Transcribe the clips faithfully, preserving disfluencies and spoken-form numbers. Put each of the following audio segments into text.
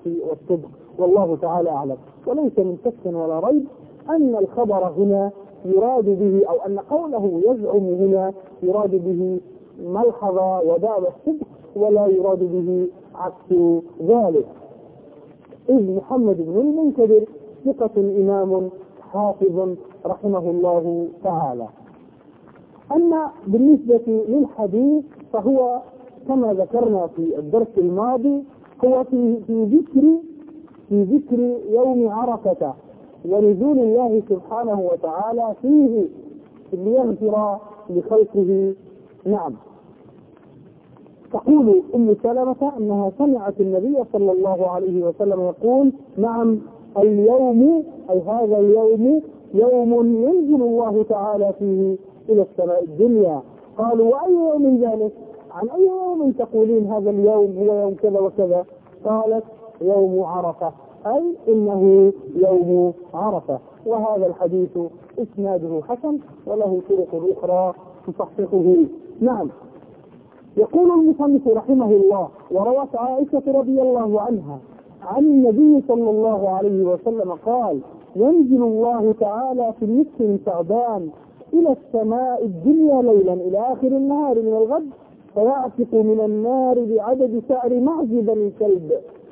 والصدق، والله تعالى أعلم. وليس من شك ولا ريب أن الخبر هنا يراد به، أو أن قوله يزعم هنا يراد به ملحظة وباب الصدق، ولا يراد به عكس ذلك، إذ محمد بن المنكدر ثقة إمام حافظ رحمه الله تعالى. أما بالنسبة للحديث فهو كما ذكرنا في الدرس الماضي هو في في ذكر في ذكر يوم عرفة ونزول الله سبحانه وتعالى فيه ليغفر لخلقه. نعم. تقول أم سلمة أنها سمعت النبي صلى الله عليه وسلم يقول: نعم اليوم، أي هذا اليوم، يوم ينزل الله تعالى فيه إلى السماء الدنيا. قالوا: وأي يوم ذلك؟ عن أي يوم تقولين هذا اليوم هو يوم كذا وكذا؟ قالت: يوم عرفة، أي إنه يوم عرفة. وهذا الحديث إسناده حسن وله طرق أخرى تصححه. نعم. يقول المصنف رحمه الله: وروت عائشة رضي الله عنها عن النبي صلى الله عليه وسلم قال: ينزل الله تعالى في النصف من شعبان إلى السماء الدنيا ليلا إلى آخر النهار من الغد، فيعتق من النار بعدد سعر معز بني كلب،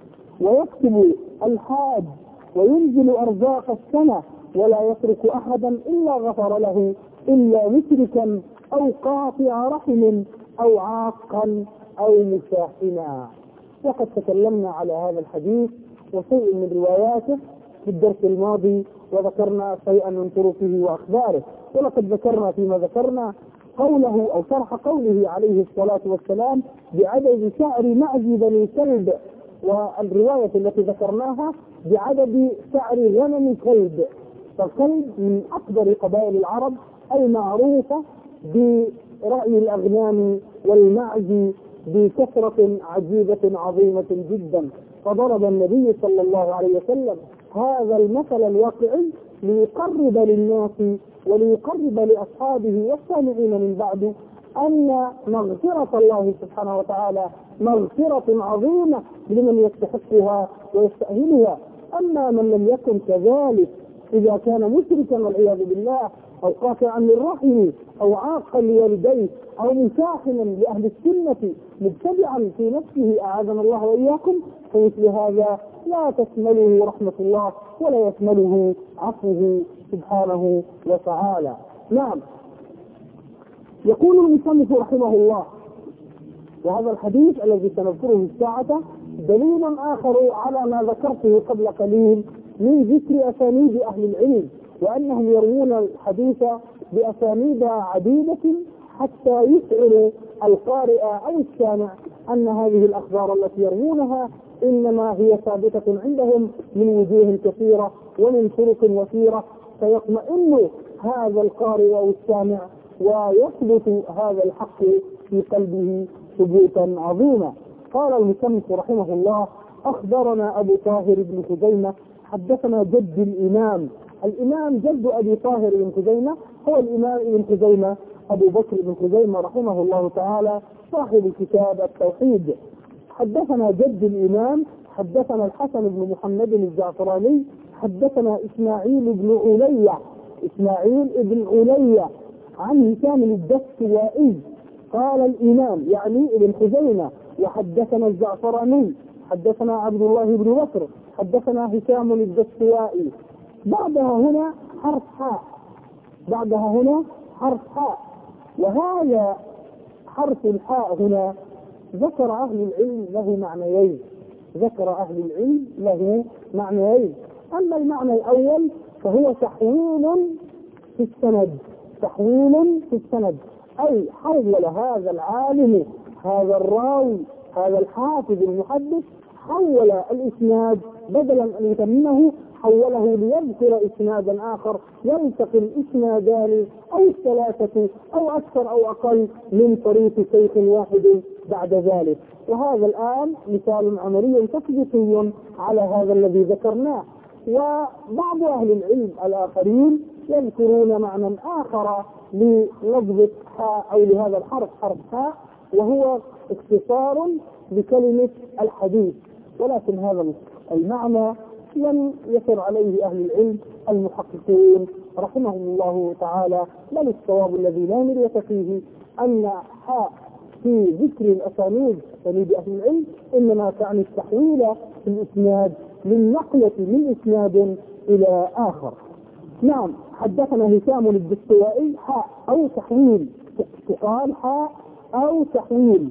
ويكتب الحاج، وينزل أرزاق السنة، ولا يترك أحدا إلا غفر له، إلا مشركا أو قاطع رحم أو عاقا أو مشاحنا. وقد تكلمنا على هذا الحديث وشيء من رواياته في الدرس الماضي، وذكرنا شيئا من طرقه وأخباره. ولقد ذكرنا فيما ذكرنا قوله أو شرح قوله عليه الصلاة والسلام بعدد شعر معز بني كلب، والرواية التي ذكرناها بعدد شعر غنم كلب. فالكلب من أكبر قبائل العرب المعروفة برأي الأغنام والمعز بكثرة عجيبة عظيمة جدا. فضرب النبي صلى الله عليه وسلم هذا المثل الواقعي ليقرب للناس وليقرب لأصحابه والسامعين من بعد أن مغفرة الله سبحانه وتعالى مغفرة عظيمة لمن يستحقها ويستأهلها. أما من لم يكن كذلك، إذا كان مشركا والعياذ بالله، أو قاطعا للرحم، أو عاقا لوالديه، أو مساحنا لأهل السنة، مبتدعا في نفسه أعاذنا الله وإياكم، فمثل هذا لا تشمله رحمة الله ولا يشمله عفوه سبحانه وتعالى. نعم. يقول المصنف رحمه الله: وهذا الحديث الذي سنذكره الساعة دليل آخر على ما ذكرته قبل قليل من ذكر أسانيد أهل العلم، وأنهم يروون الحديث بأسانيد عديدة حتى يشعر القارئ أو السامع أن هذه الأخبار التي يروونها إنما هي ثابتة عندهم من وجوه كثيرة ومن طرق وثيرة، فيطمئن هذا القارئ أو السامع ويثبت هذا الحق في قلبه ثبوتا عظيما. قال المصنف رحمه الله: أخبرنا أبو طاهر بن خزيمة حدثنا جد الإمام. الإمام جد أبي طاهر بن خزيمة هو الإمام ابن خزيمة أبو بكر بن خزيمة رحمه الله تعالى صاحب كتاب التوحيد. حدثنا جد الإمام حدثنا الحسن بن محمد الزعفراني حدثنا إسماعيل بن علية إسماعيل بن علية عن هشام الدستوائي قال الإمام يعني ابن خزيمة: وحدثنا الزعفراني حدثنا عبد الله بن بكر حدثنا هشام الدستوائي. بعدها هنا حرف حاء بعدها هنا حرف حاء وهذا حرف الحاء هنا ذكر أهل العلم له معنيين ذكر أهل العلم له معنيين. أما المعنى الأول فهو تحويل في السند تحويل في السند أي حول هذا العالم هذا الراوي هذا الحافظ المحدث حول الإسناد بدلا أن يتممه حوله ليذكر إسنادا آخر يلتقي الإسنادان أو الثلاثة أو أكثر أو أقل من طريق شيخ واحد بعد ذلك. وهذا الآن مثال عملي تطبيقي على هذا الذي ذكرناه. وبعض أهل العلم الآخرين يذكرون معنى آخر للفظ حاء أو لهذا الحرف حرف حاء، وهو اختصار بكلمة الحديث ولكن هذا المعنى لم يسر عليه أهل العلم المحققين رحمهم الله تعالى، بل الصواب الذي لا مرية فيه أن حاء في ذكر الأسانيد أسانيد أهل العلم إنما تعني التحويل في الإسناد للنقلة من إسناد إلى آخر. نعم، حدثنا هشام الدستوائي حاء أو تحويل، تقال حاء أو تحويل.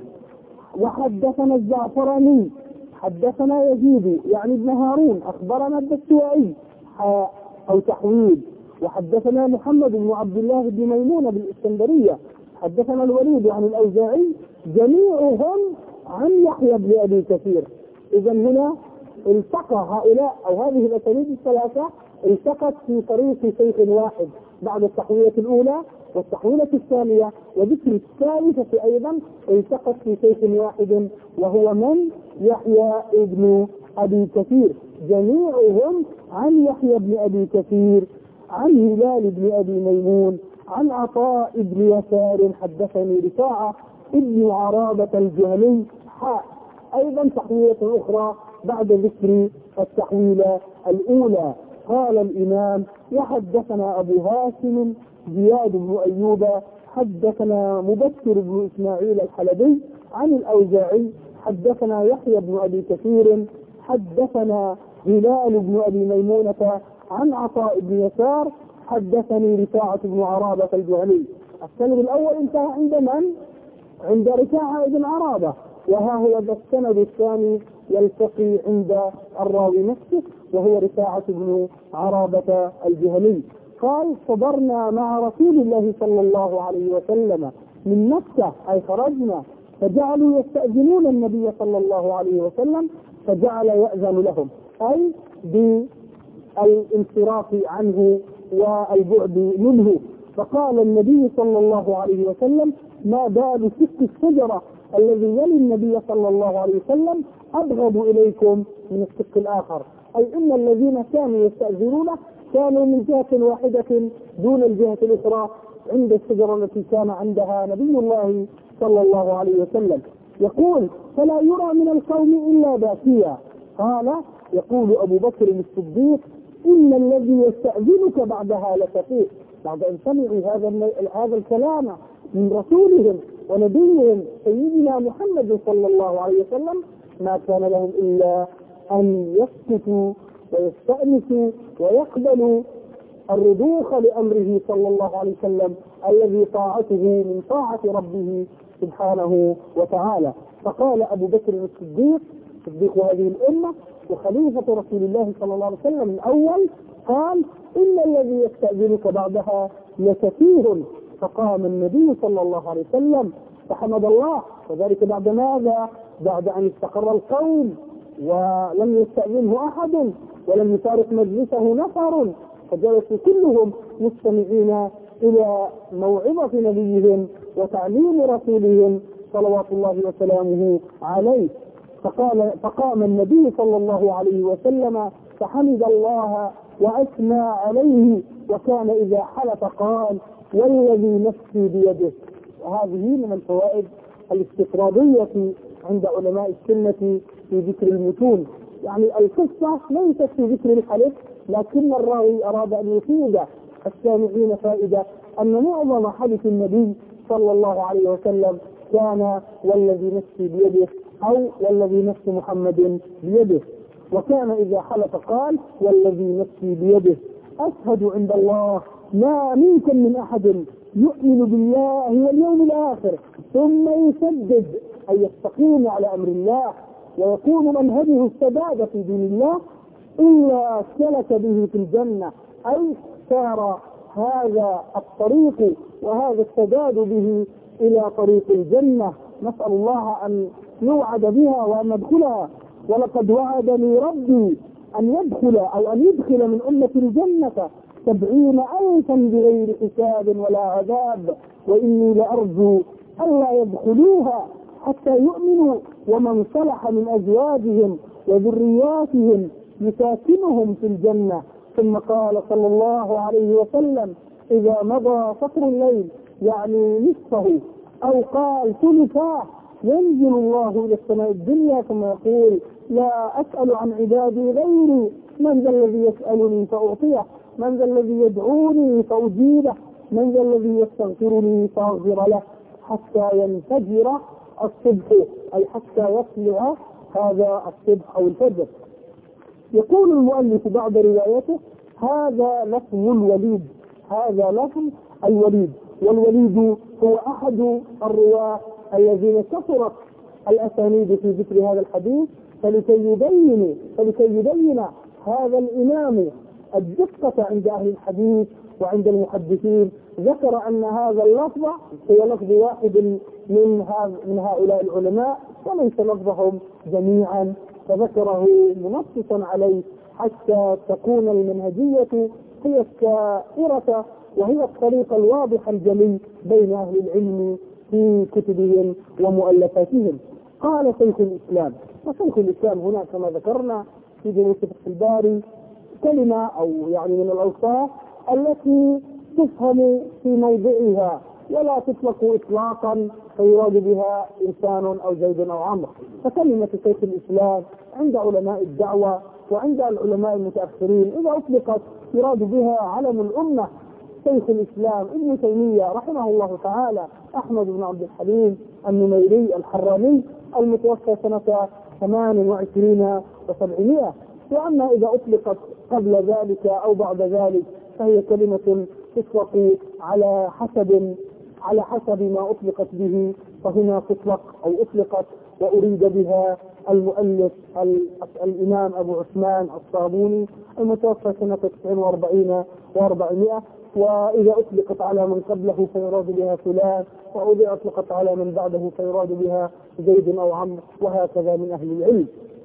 وحدثنا الزعفراني حدثنا يزيد يعني ابن هارون أخبرنا الدستوائي حاء أو تحويل. وحدثنا محمد بن عبد الله بن ميمون بالإسكندرية حدثنا الوليد عن الأوزاعي جميعهم عن يحيى بن أبي كثير. إذا هنا التقى هؤلاء أو هذه الأسانيد الثلاثة التقت في طريق شيخ واحد بعد التحويلة الأولى والتحويلة الثانية وذكر الثالثة أيضا التقت في شيخ واحد وهو من؟ يحيى بن أبي كثير. جميعهم عن يحيى بن أبي كثير عن هلال بن أبي ميمون عن عطاء بن يسار حدثني رفاعة ابن عرابة الجهني حاء. أيضا تحويلة أخرى بعد ذكر التحويلة الأولى. قال الإمام وحدثنا أبو هاشم زياد بن أيوب حدثنا مبكر بن إسماعيل الحلبي عن الأوزاعي حدثنا يحيى بن أبي كثير حدثنا هلال بن أبي ميمونة عن عطاء بن يسار حدثني رفاعة بن عرابة الجهني. السند الأول انتهى عند من؟ عند رفاعة بن عرابة، وها هو ذا السند الثاني يلتقي عند الراوي نفسه وهو رفاعة بن عرابة الجهني. قال صبرنا مع رسول الله صلى الله عليه وسلم من مكة أي خرجنا فجعلوا يستأذنون النبي صلى الله عليه وسلم فجعل يأذن لهم أي بالانصراف عنه والبعد منه. فقال النبي صلى الله عليه وسلم ما بال سك الشجرة الذي يلي النبي صلى الله عليه وسلم أبغض إليكم من السك الآخر، أي إن الذين كانوا يستأذنونه كانوا من جهة واحدة دون الجهة الأخرى عند الشجرة التي كان عندها نبي الله صلى الله عليه وسلم. يقول فلا يرى من القوم إلا باكيا. قال يقول أبو بكر الصديق إن الذي يستأذنك بعدها لشفيق، بعد أن سمعوا هذا هذا الكلام من رسولهم ونبيهم سيدنا محمد صلى الله عليه وسلم ما كان لهم إلا أن يسكتوا ويستأنسوا ويقبلوا الرضوخ لأمره صلى الله عليه وسلم الذي طاعته من طاعة ربه سبحانه وتعالى. فقال أبو بكر الصديق صديق هذه الأمة وخليفة رسول الله صلى الله عليه وسلم من أول قال إن الذي يستأذنك بعدها لكثير. فقام النبي صلى الله عليه وسلم فحمد الله، وذلك بعد ماذا؟ بعد أن استقر القوم ولم يستأذنه أحد ولم يفارق مجلسه نفر، فجلسوا كلهم مستمعين إلى موعظة نبيهم وتعليم رسولهم صلوات الله وسلامه عليه. فقال فقام النبي صلى الله عليه وسلم فحمد الله وأثنى عليه، وكان إذا حلف قال والذي نفسي بيده. وهذه من الفوائد الاستطرادية عند علماء السنة في ذكر المتون. يعني القصة ليست في ذكر الحلف، لكن الراوي أراد أن يفيد السامعين فائدة أن معظم حديث النبي صلى الله عليه وسلم كان والذي نفسي بيده أو والذي نفس محمد بيده. وكان إذا حلف قال والذي نفسي بيده أشهد عند الله ما منكم من أحد يؤمن بالله واليوم الآخر ثم يسدد أي يستقيم على أمر الله ويكون منهجه السداد في دين الله إلا سلك به في الجنة، أي سار هذا الطريق وهذا السداد به إلى طريق الجنة. نسأل الله أن نوعد بها وأن ندخلها. ولقد وعدني ربي أن يدخل أو أن يدخل من أمة الجنة سبعين ألفا بغير حساب ولا عذاب، وإني لأرجو ألا يدخلوها حتى يؤمنوا ومن صلح من أزواجهم وذرياتهم يساكنهم في الجنة. ثم قال صلى الله عليه وسلم إذا مضى سطر الليل يعني نصفه أو قال ثلثاه ينزل الله إلى السماء الدنيا ثم يقول لا أسأل عن عبادي غيري، من ذا الذي يسألني فأعطيه، من ذا الذي يدعوني فأجيبه، من ذا الذي يستغفرني فأغفر له، حتى ينفجر الصبح، أي حتى يطلع هذا الصبح أو الفجر. يقول المؤلف بعد روايته: هذا لفظ الوليد، هذا لفظ الوليد، والوليد هو أحد الرواة الذين كثرت الأسانيد في ذكر هذا الحديث، فلكي يبين فلكي يبين هذا الإمام الدقة عند أهل الحديث وعند المحدثين، ذكر أن هذا اللفظ هو لفظ واحد من من هؤلاء العلماء وليس لفظهم جميعا، فذكره منصصا عليه حتى تكون المنهجية هي السائرة وهي الطريق الواضح الجلي بين أهل العلم في كتبهم ومؤلفاتهم. قال شيخ الإسلام، وشيخ الإسلام هنا كما ذكرنا في دروس فتح الباري كلمة أو يعني من الأوصاف التي تفهم في موضعها ولا تطلق إطلاقا فيراد بها إنسان أو زيد أو عمرو. فكلمة شيخ الإسلام عند علماء الدعوة وعند العلماء المتأخرين إذا أطلقت يراد بها علم الأمة شيخ الإسلام ابن تيمية رحمه الله تعالى أحمد بن عبد الحليم النميري الحراني المتوفى سنة ثمان وعشرين وسبعمائة. وأما إذا أطلقت قبل ذلك أو بعد ذلك فهي كلمة تطلق على حسب على حسب ما أطلقت به، فهنا تطلق أو أطلقت وأريد بها المؤلف الإمام أبو عثمان الصابوني المتوفى سنة تسع وأربعين وأربعمائة، وإذا أطلقت على من قبله فيراد بها فلان، وإذا أطلقت على من بعده فيراد بها زيد أو عمرو، وهكذا من أهل العلم.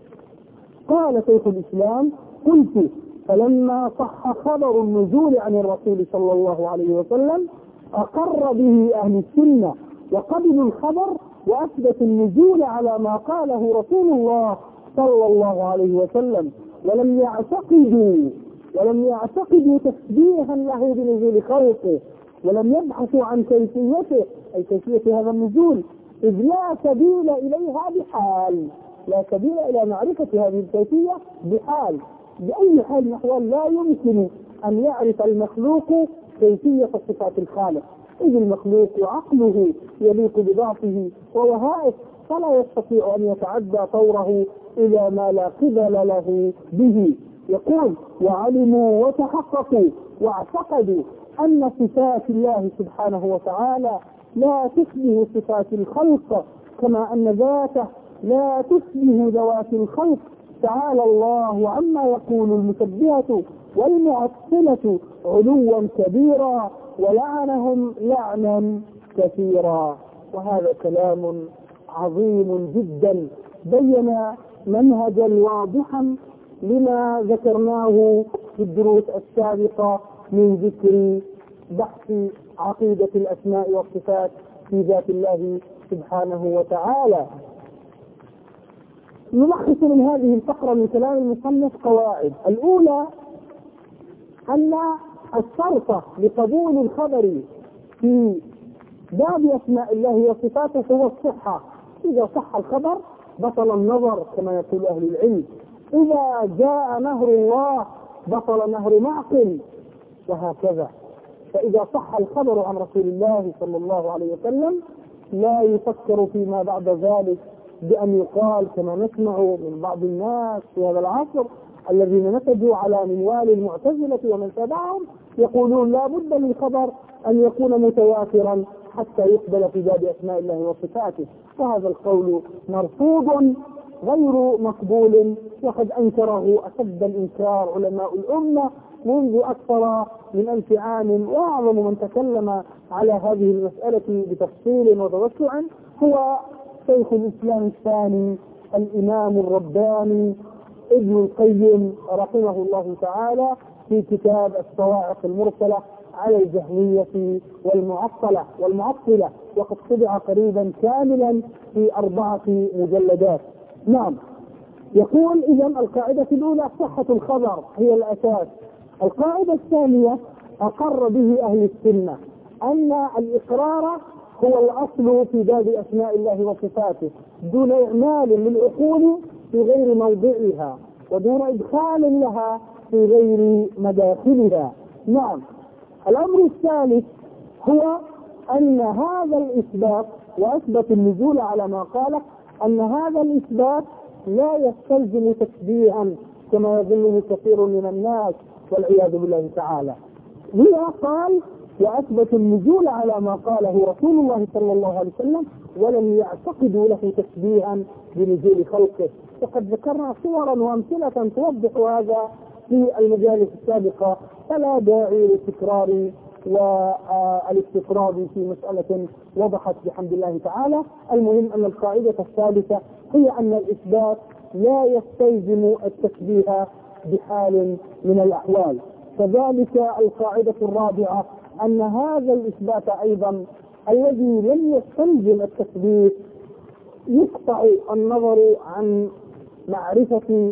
قال شيخ الإسلام: قلت: فلما صح خبر النزول عن الرسول صلى الله عليه وسلم أقر به أهل السنة وقبلوا الخبر وأثبتوا النزول على ما قاله رسول الله صلى الله عليه وسلم، ولم يعتقدوا ولم يعتقدوا تشبيها له بنزول خلقه، ولم يبحثوا عن كيفيته أي كيفية هذا النزول، إذ لا سبيل إليها بحال، لا سبيل إلى معرفة هذه الكيفية بحال، بأي حال من الأحوال لا يمكن أن يعرف المخلوق كيفية صفات الخالق، إذ المخلوق عقله يليق بضعفه ووهائه، فلا يستطيع أن يتعدى طوره إلى ما لا قبل له به. يقول: وعلموا وتحققوا واعتقدوا أن صفات الله سبحانه وتعالى لا تشبه صفات الخلق، كما أن ذاته لا تشبه ذوات الخلق، تعالى الله عما يقول المشبهة والمعطلة علوا كبيرا، ولعنهم لعنا كثيرا. وهذا كلام عظيم جدا بين منهجا واضحا لما ذكرناه في الدروس السابقة من ذكر بحث عقيدة الأسماء والصفات في ذات الله سبحانه وتعالى. نلخص من هذه الفقرة من كلام المصنف قواعد. الأولى أن الشرط لقبول الخبر في باب أسماء الله وصفاته هو الصحة، إذا صح الخبر بطل النظر كما يقول أهل العلم، إذا جاء نهر الله بطل نهر معقل، وهكذا. فإذا صح الخبر عن رسول الله صلى الله عليه وسلم لا يفكر فيما بعد ذلك بأن يقال كما نسمع من بعض الناس في هذا العصر الذين نتجوا على منوال المعتزلة ومن تبعهم، يقولون لا بد للخبر أن يكون متواترا حتى يقبل في باب أسماء الله وصفاته، وهذا القول مرفوض غير مقبول، وقد أنكره أشد الإنكار علماء الأمة منذ أكثر من ألف عام، وأعظم من تكلم على هذه المسألة بتفصيل وتوسع هو شيخ الإسلام الثاني الإمام الرباني ابن القيم رحمه الله تعالى في كتاب الصواعق المرسلة على الجهمية والمعطلة والمعطلة، وقد طبع قريبا كاملا في أربعة مجلدات. نعم. يقول: إذا القاعدة الأولى صحة الخبر هي الأساس. القاعدة الثانية أقر به أهل السنة أن الإقرار هو الأصل في باب أسماء الله وصفاته دون إعمال للعقول في غير موضعها ودون إدخال لها في غير مداخلها. نعم. الأمر الثالث هو أن هذا الإثبات، وأثبت النزول على ما قاله، أن هذا الإثبات لا يستلزم تشبيها كما يظنه كثير من الناس والعياذ بالله تعالى. لذا قال وأثبت النزول على ما قاله رسول الله صلى الله عليه وسلم ولم يعتقدوا له تشبيها بنزول خلقه. وقد ذكرنا صورا وأمثلة توضح هذا في المجالس السابقة، فلا داعي للتكرار والاستطراد في مسألة وضحت بحمد الله تعالى. المهم أن القاعدة الثالثة هي أن الإثبات لا يستلزم التشبيه بحال من الأحوال. كذلك القاعدة الرابعة أن هذا الإثبات أيضا الذي لم يستلزم التشبيه يقطع النظر عن معرفة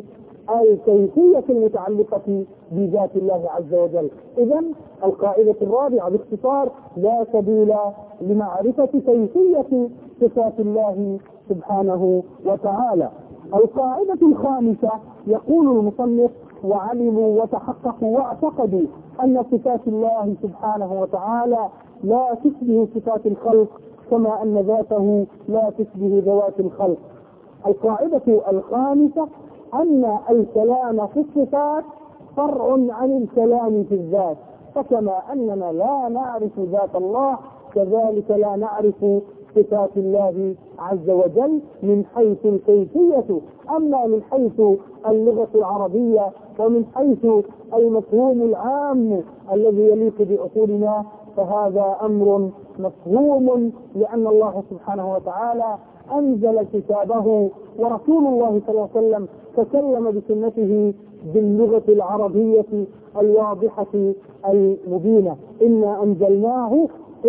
الكيفية المتعلقة بذات الله عز وجل. إذن القاعدة الرابعة باختصار لا سبيل لمعرفة كيفية صفات الله سبحانه وتعالى. القاعدة الخامسة يقول المصنف وعلموا وتحققوا واعتقدوا أن صفات الله سبحانه وتعالى لا تشبه صفات الخلق كما أن ذاته لا تشبه ذوات الخلق. القاعدة الخامسة أن الكلام في الصفات فرع عن الكلام في الذات، فكما أننا لا نعرف ذات الله كذلك لا نعرف صفات الله عز وجل من حيث الكيفية. أما من حيث اللغة العربية ومن حيث المفهوم العام الذي يليق بعقولنا فهذا أمر مفهوم، لأن الله سبحانه وتعالى أنزل كتابه ورسول الله صلى الله عليه وسلم تكلم بسنته باللغة العربية الواضحة المبينة. إنا أنزلناه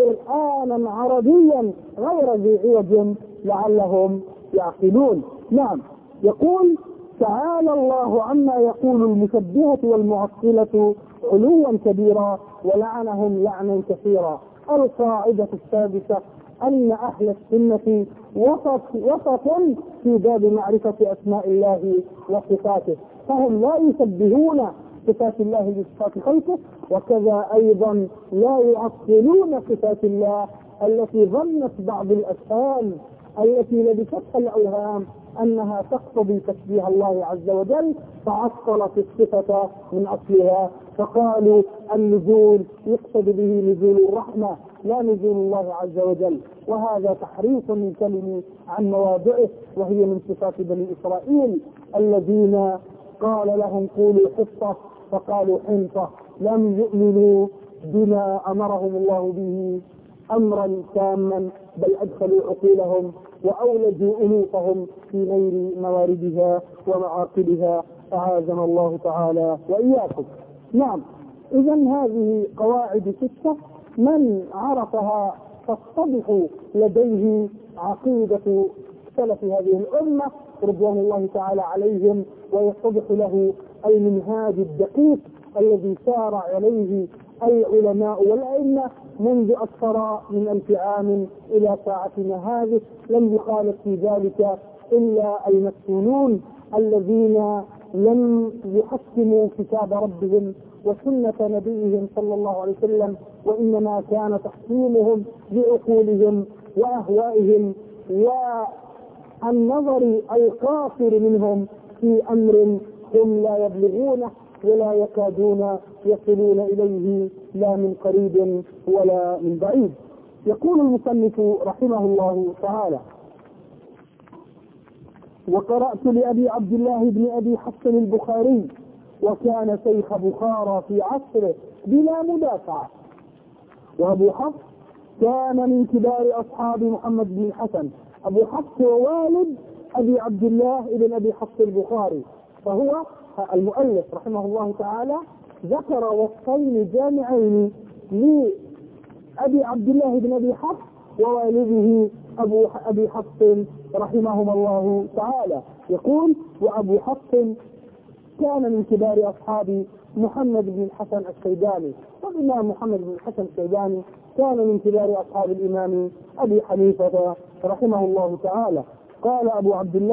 قرآنا عربيا غير ذي عوج لعلهم يعقلون. نعم. يقول تعالى الله عما يقول المشبهة والمعطلة علوا كبيرا ولعنهم لعنا كثيرا. القاعدة السادسة أن أهل السنة وسط وسط في باب معرفة أسماء الله وصفاته، فهم لا يشبهون صفات الله بصفات خلقه، وكذا أيضا لا يعطلون صفات الله التي ظنت بعض الأفهام التي لبستها الأوهام أنها تقتضي تشبيه الله عز وجل، فعطلت الصفة من أصلها فقالوا النزول يقصد به نزول الرحمة لا نزول الله عز وجل، وهذا تحريف من كلمة عن مواضعه، وهي من صفات بني إسرائيل الذين قال لهم قولوا حصة فقالوا حنطة، لم يؤمنوا بما أمرهم الله به أمرا تاما بل أدخلوا عقولهم وأولجوا أنوفهم في غير مواردها ومعاقبها، أعاذنا الله تعالى وإياكم. نعم. إذن هذه قواعد ستة من عرفها تصطبح لديه عقيدة سلف هذه الأمة رضوان الله تعالى عليهم، ويتضح له المنهاج الدقيق الذي سار عليه العلماء والأئمة منذ أكثر من ألف عام إلى ساعتنا هذه. لم يخالف في ذلك إلا المفتونون الذين لم يحكموا كتاب ربهم وسنة نبيهم صلى الله عليه وسلم، وإنما كان تحكيمهم بعقولهم وأهوائهم والنظر القاصر منهم في أمر هم لا يبلغونه ولا يكادون يصلون إليه لا من قريب ولا من بعيد. يقول المصنف رحمه الله تعالى: وقرأت لأبي عبد الله بن أبي حفص البخاري وكان شيخ بخارى في عصره بلا مدافعة، وأبو حفص كان من كبار أصحاب محمد بن الحسن. أبو حفص والد أبي عبد الله بن أبي حفص البخاري، فهو المؤلف رحمه الله تعالى ذكر وصفين جامعين لأبي عبد الله بن أبي حفص ووالده أبو أبي حفص رحمهما الله تعالى. يقول: وأبو حفص كان من كبار أصحاب محمد بن الحسن الشيباني، والإمام محمد بن الحسن الشيباني كان من كبار أصحاب الإمام أبي حنيفة رحمه الله تعالى. قال أبو عبد الله: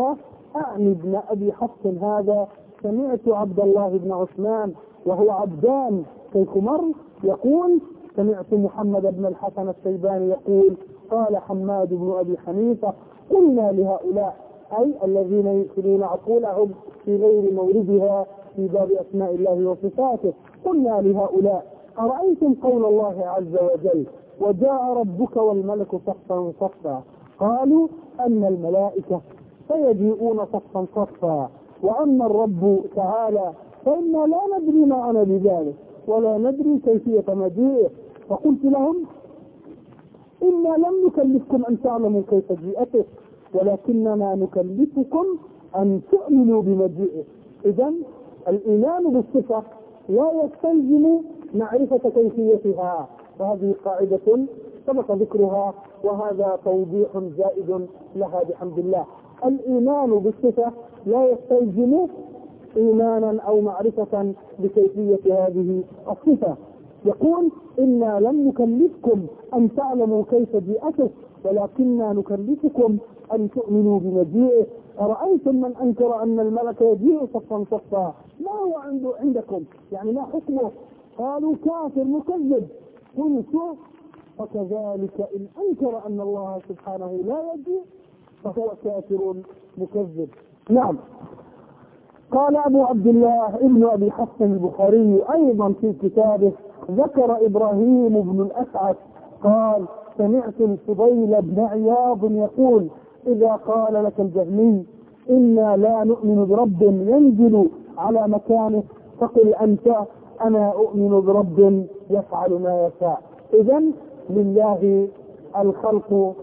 أعني ابن أبي حفص هذا سمعت عبد الله بن عثمان وهو عبدان شيخ مر يقول سمعت محمد بن الحسن الشيباني يقول قال حماد بن أبي حنيفة قلنا لهؤلاء أي الذين يدخلون عقولهم في غير موردها في باب أسماء الله وصفاته، قلنا لهؤلاء أرأيتم قول الله عز وجل وجاء ربك والملك صفا صفا قالوا أن الملائكة سيجيئون صفا صفا وأما الرب تعالى فإنا لا ندري ما أنا بذلك ولا ندري كيفية مجيئه، فقلت لهم إنا لم نكلفكم أن تعلموا كيف جيئته ولكننا نكلفكم أن تؤمنوا بمجيئه. إذن الإيمان بالصفة لا يستلزم معرفة كيفيتها، وهذه قاعدة سبق ذكرها وهذا توضيح زائد لها بحمد الله. الإيمان بالصفة لا يستلزم إيمانا أو معرفة بكيفية هذه الصفة. يقول إنا لم نكلفكم أن تعلموا كيف جيئته ولكننا نكلفكم أن تؤمنوا بمجيئه. أرأيتم من أنكر أن الملك يجيء صفا صفا ما هو عنده عندكم يعني ما حكمه؟ قالوا كافر مكذب. قلت فكذلك إن أنكر أن الله سبحانه لا يجيء فهو كافر مكذب. نعم. قال أبو عبد الله ابن أبي حفص البخاري أيضا في كتابه ذكر إبراهيم بن الأسعد قال سمعت الفضيل بن عياض يقول إذا قال لك الجهمي إنا لا نؤمن برب ينزل على مكانه فقل أنت أنا أؤمن برب يفعل ما يشاء. إذن لله الخلق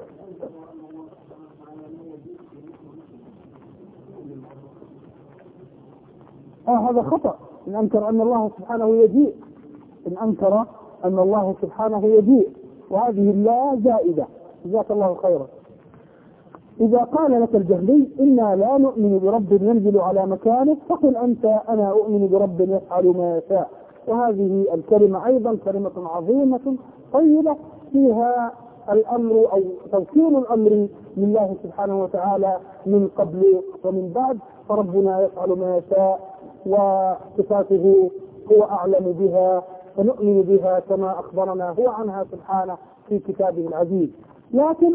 آه هذا خطأ. إن أنكر أن الله سبحانه يجيء إن أنكر أن الله سبحانه يجيء وهذه لا زائدة. جزاك الله خيرا. إذا قال لك الجهلي إنا لا نؤمن برب ينزل على مكانه فقل أنت أنا أؤمن برب يفعل ما يشاء. وهذه الكلمة أيضا كلمة عظيمة طيبة فيها الأمر أو توكيل الأمر لله سبحانه وتعالى من قبل ومن بعد، فربنا يفعل ما يشاء وصفاته هو أعلم بها فنؤمن بها كما أخبرنا هو عنها سبحانه في كتابه العزيز. لكن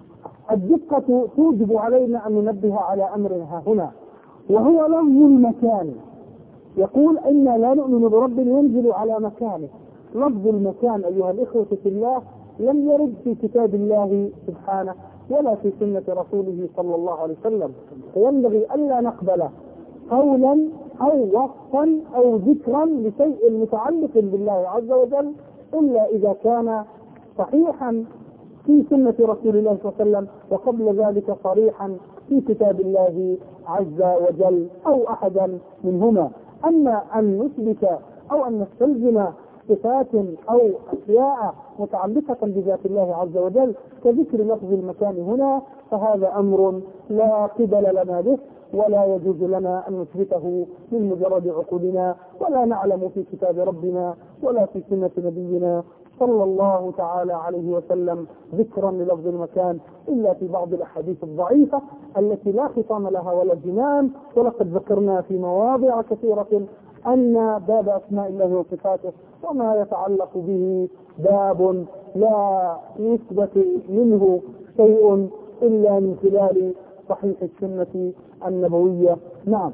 الدقة توجب علينا أن ننبه على أمر هنا وهو لفظ المكان. يقول إنا لا نؤمن برب ينزل على مكانه. لفظ المكان أيها الإخوة في الله لم يرد في كتاب الله سبحانه ولا في سنة رسوله صلى الله عليه وسلم، فينبغي ألا نقبل قولا أو وصفا أو ذكرا لشيء متعلق بالله عز وجل إلا إذا كان صحيحا في سنة رسول الله صلى الله عليه وسلم وقبل ذلك صريحا في كتاب الله عز وجل أو أحدا منهما. أما أن نثبت أو أن نستلزم صفات أو أشياء متعلقة بذات الله عز وجل كذكر لفظ المكان هنا فهذا أمر لا قبل لنا به ولا يجوز لنا أن نثبته من مجرد عقولنا ولا نعلم في كتاب ربنا ولا في سنة نبينا صلى الله تعالى عليه وسلم ذكرا للفظ المكان إلا في بعض الأحاديث الضعيفة التي لا خطام لها ولا جنان. ولقد ذكرنا في مواضع كثيرة أن باب أسماء الله وصفاته وما يتعلق به باب لا يثبت منه شيء إلا من خلال صحيح السنة النبوية. نعم.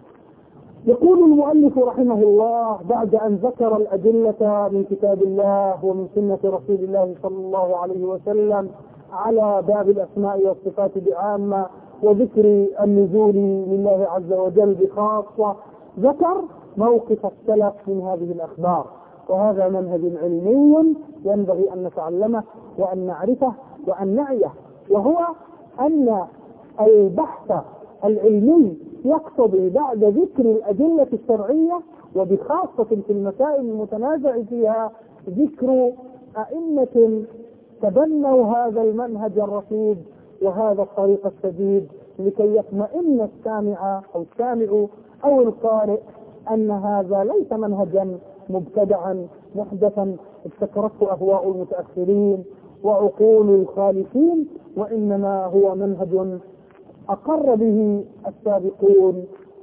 يقول المؤلف رحمه الله بعد أن ذكر الأدلة من كتاب الله ومن سنة رسول الله صلى الله عليه وسلم على باب الأسماء والصفات بعامة وذكر النزول لله عز وجل بخاصة ذكر موقف السلف من هذه الأخبار، وهذا منهج علمي ينبغي أن نتعلمه وأن نعرفه وأن نعيه، وهو أن البحث العلمي يقتضي بعد ذكر الأدلة الشرعية وبخاصة في المسائل المتنازع فيها ذكر أئمة تبنوا هذا المنهج الرشيد وهذا الطريق السديد لكي يطمئن السامع أو السامع أو القارئ أن هذا ليس منهجا مبتدعا محدثا ابتكرته أهواء المتأخرين وعقول الخالفين، وإنما هو منهج أقر به السابقون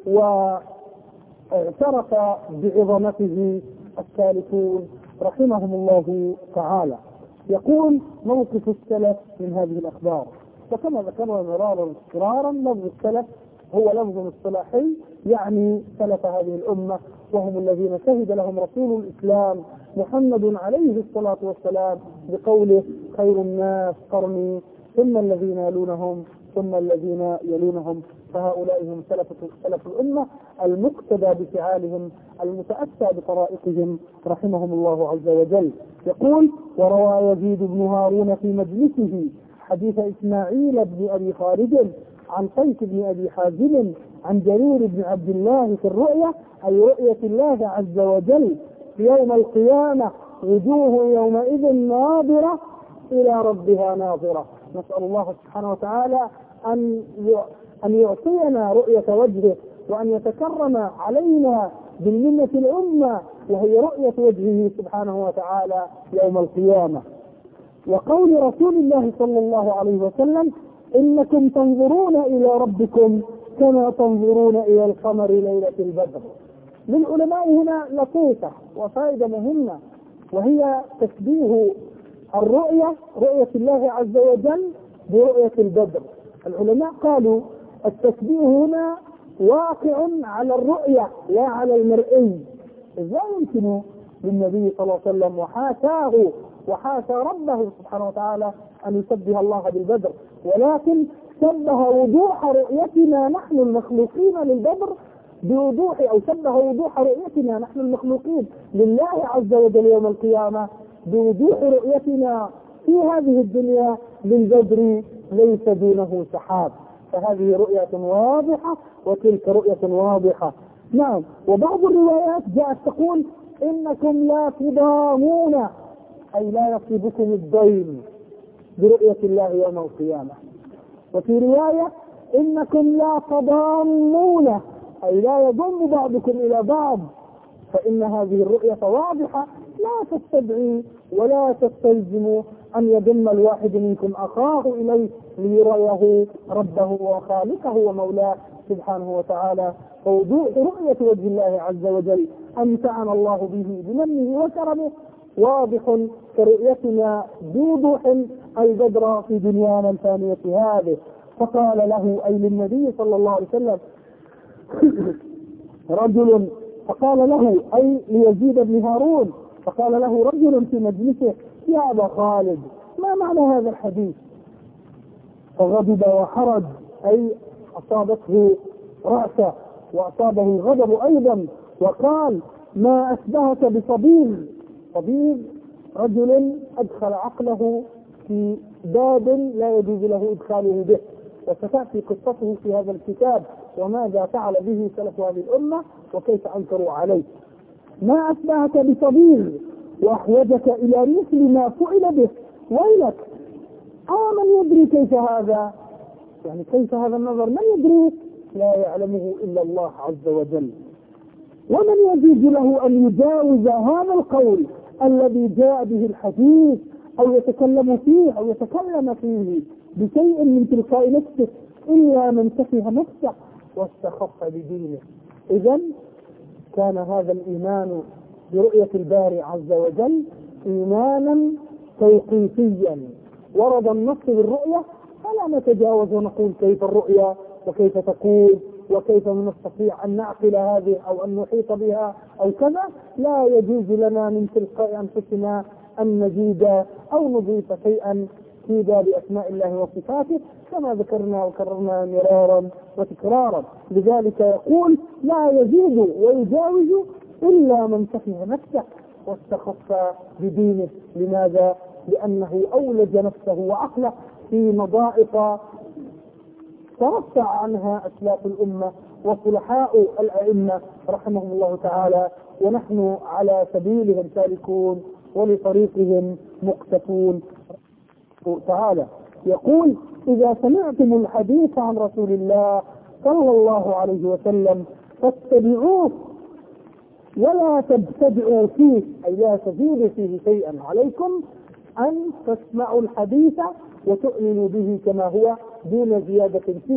واعترف بعظمته السالكون رحمهم الله تعالى. يقول موقف السلف من هذه الأخبار. وكما ذكرنا مرارا وتكرارا لفظ السلف هو لفظ اصطلاحي يعني سلف هذه الأمة، وهم الذين شهد لهم رسول الإسلام محمد عليه الصلاة والسلام بقوله خير الناس قرني ثم الذين يلونهم ثم الذين يلونهم، فهؤلاء هم سلف سلف الأمة المقتدى بفعالهم المتأسى بطرائقهم رحمهم الله عز وجل. يقول وروى يزيد بن هارون في مجلسه حديث إسماعيل بن أبي خالد عن قيس بن أبي حازم عن جرير بن عبد الله في الرؤية، أي رؤية الله عز وجل في يوم القيامة وجوه يومئذ ناظرة إلى ربها ناظرة. نسأل الله سبحانه وتعالى أن أن يعطينا رؤية وجهه وأن يتكرم علينا بالمنة الأمة وهي رؤية وجهه سبحانه وتعالى يوم القيامة. وقول رسول الله صلى الله عليه وسلم إنكم تنظرون إلى ربكم كما تنظرون إلى القمر ليلة البدر. للعلماء هنا لطيفة وفائدة مهمة، وهي تشبيه الرؤية رؤية الله عز وجل برؤية البدر. العلماء قالوا التشبيه هنا واقع على الرؤية لا على المرئي. لا يمكن للنبي صلى الله عليه وسلم وحاشاه وحاشى ربه سبحانه وتعالى أن يشبه الله بالبدر، ولكن شبه وضوح رؤيتنا نحن المخلوقين للبدر بوضوح أو شبه وضوح رؤيتنا نحن المخلوقين لله عز وجل يوم القيامة بوضوح رؤيتنا في هذه الدنيا للبدر ليس دونه سحاب. فهذه رؤية واضحة وتلك رؤية واضحة. نعم. وبعض الروايات جاءت تقول إنكم لا تضامون، أي لا يصيبكم الضيم برؤية الله يوم القيامة. وفي رواية إنكم لا تضامون، أي لا يضم بعضكم إلى بعض. فإن هذه الرؤية واضحة لا تستدعي ولا تستلزم أن يضم الواحد منكم أخاه إليه ليريه ربه وخالقه ومولاه سبحانه وتعالى. فوضوح رؤية وجه الله عز وجل أمتعنا الله به بمنه وكرمه واضح كرؤيتنا بوضوح البدر في دنيانا الفانية هذه. فقال له أي للنبي صلى الله عليه وسلم رجل، فقال له أي ليزيد بن هارون، فقال له رجل في مجلسه يا أبا خالد ما معنى هذا الحديث؟ فغضب وحرج، أي أصابته رأسه وأصابه الغضب أيضا، وقال ما أشبهك بصبيب. صبيب رجل أدخل عقله في باب لا يجوز له إدخاله به، وستأتي قصته في هذا الكتاب وماذا فعل به سلف هذه الأمة وكيف أنكروا عليه. ما أشبهك بصبيب وأحوجك إلى مثل ما فعل به ويلك. آمن يدري كيف هذا، يعني كيف هذا النظر من يدري؟ لا يعلمه إلا الله عز وجل. ومن يجوز له أن يجاوز هذا القول الذي جاء به الحديث أو يتكلم فيه أو يتكلم فيه بشيء من تلقاء نفسه إلا من سفه نفسه واستخف بدينه. إذن كان هذا الإيمان برؤية الباري عز وجل إيمانا توقيفيا. ورد النص بالرؤية فلا نتجاوز ونقول كيف الرؤية وكيف تكون وكيف نستطيع أن نعقل هذه أو أن نحيط بها أو كذا. لا يجوز لنا من تلقاء أنفسنا أن نزيد أو نضيف شيئا في باب أسماء الله وصفاته كما ذكرنا وكررنا مرارا وتكرارا. لذلك يقول لا يزيد ويجاوز إلا من سفه نفسه واستخف بدينه. لماذا؟ لأنه أولج نفسه وعقله في مضائق ترفع عنها أسلاف الأمة وصلحاء الأئمة رحمهم الله تعالى، ونحن على سبيلهم سالكون ولطريقهم مقتفون تعالى. يقول إذا سمعتم الحديث عن رسول الله صلى الله عليه وسلم فاتبعوه ولا تبتدعوا فيه، أي لا تزيدوا فيه شيئا. عليكم أن تسمعوا الحديث وتؤمنوا به كما هو دون زيادة فيه.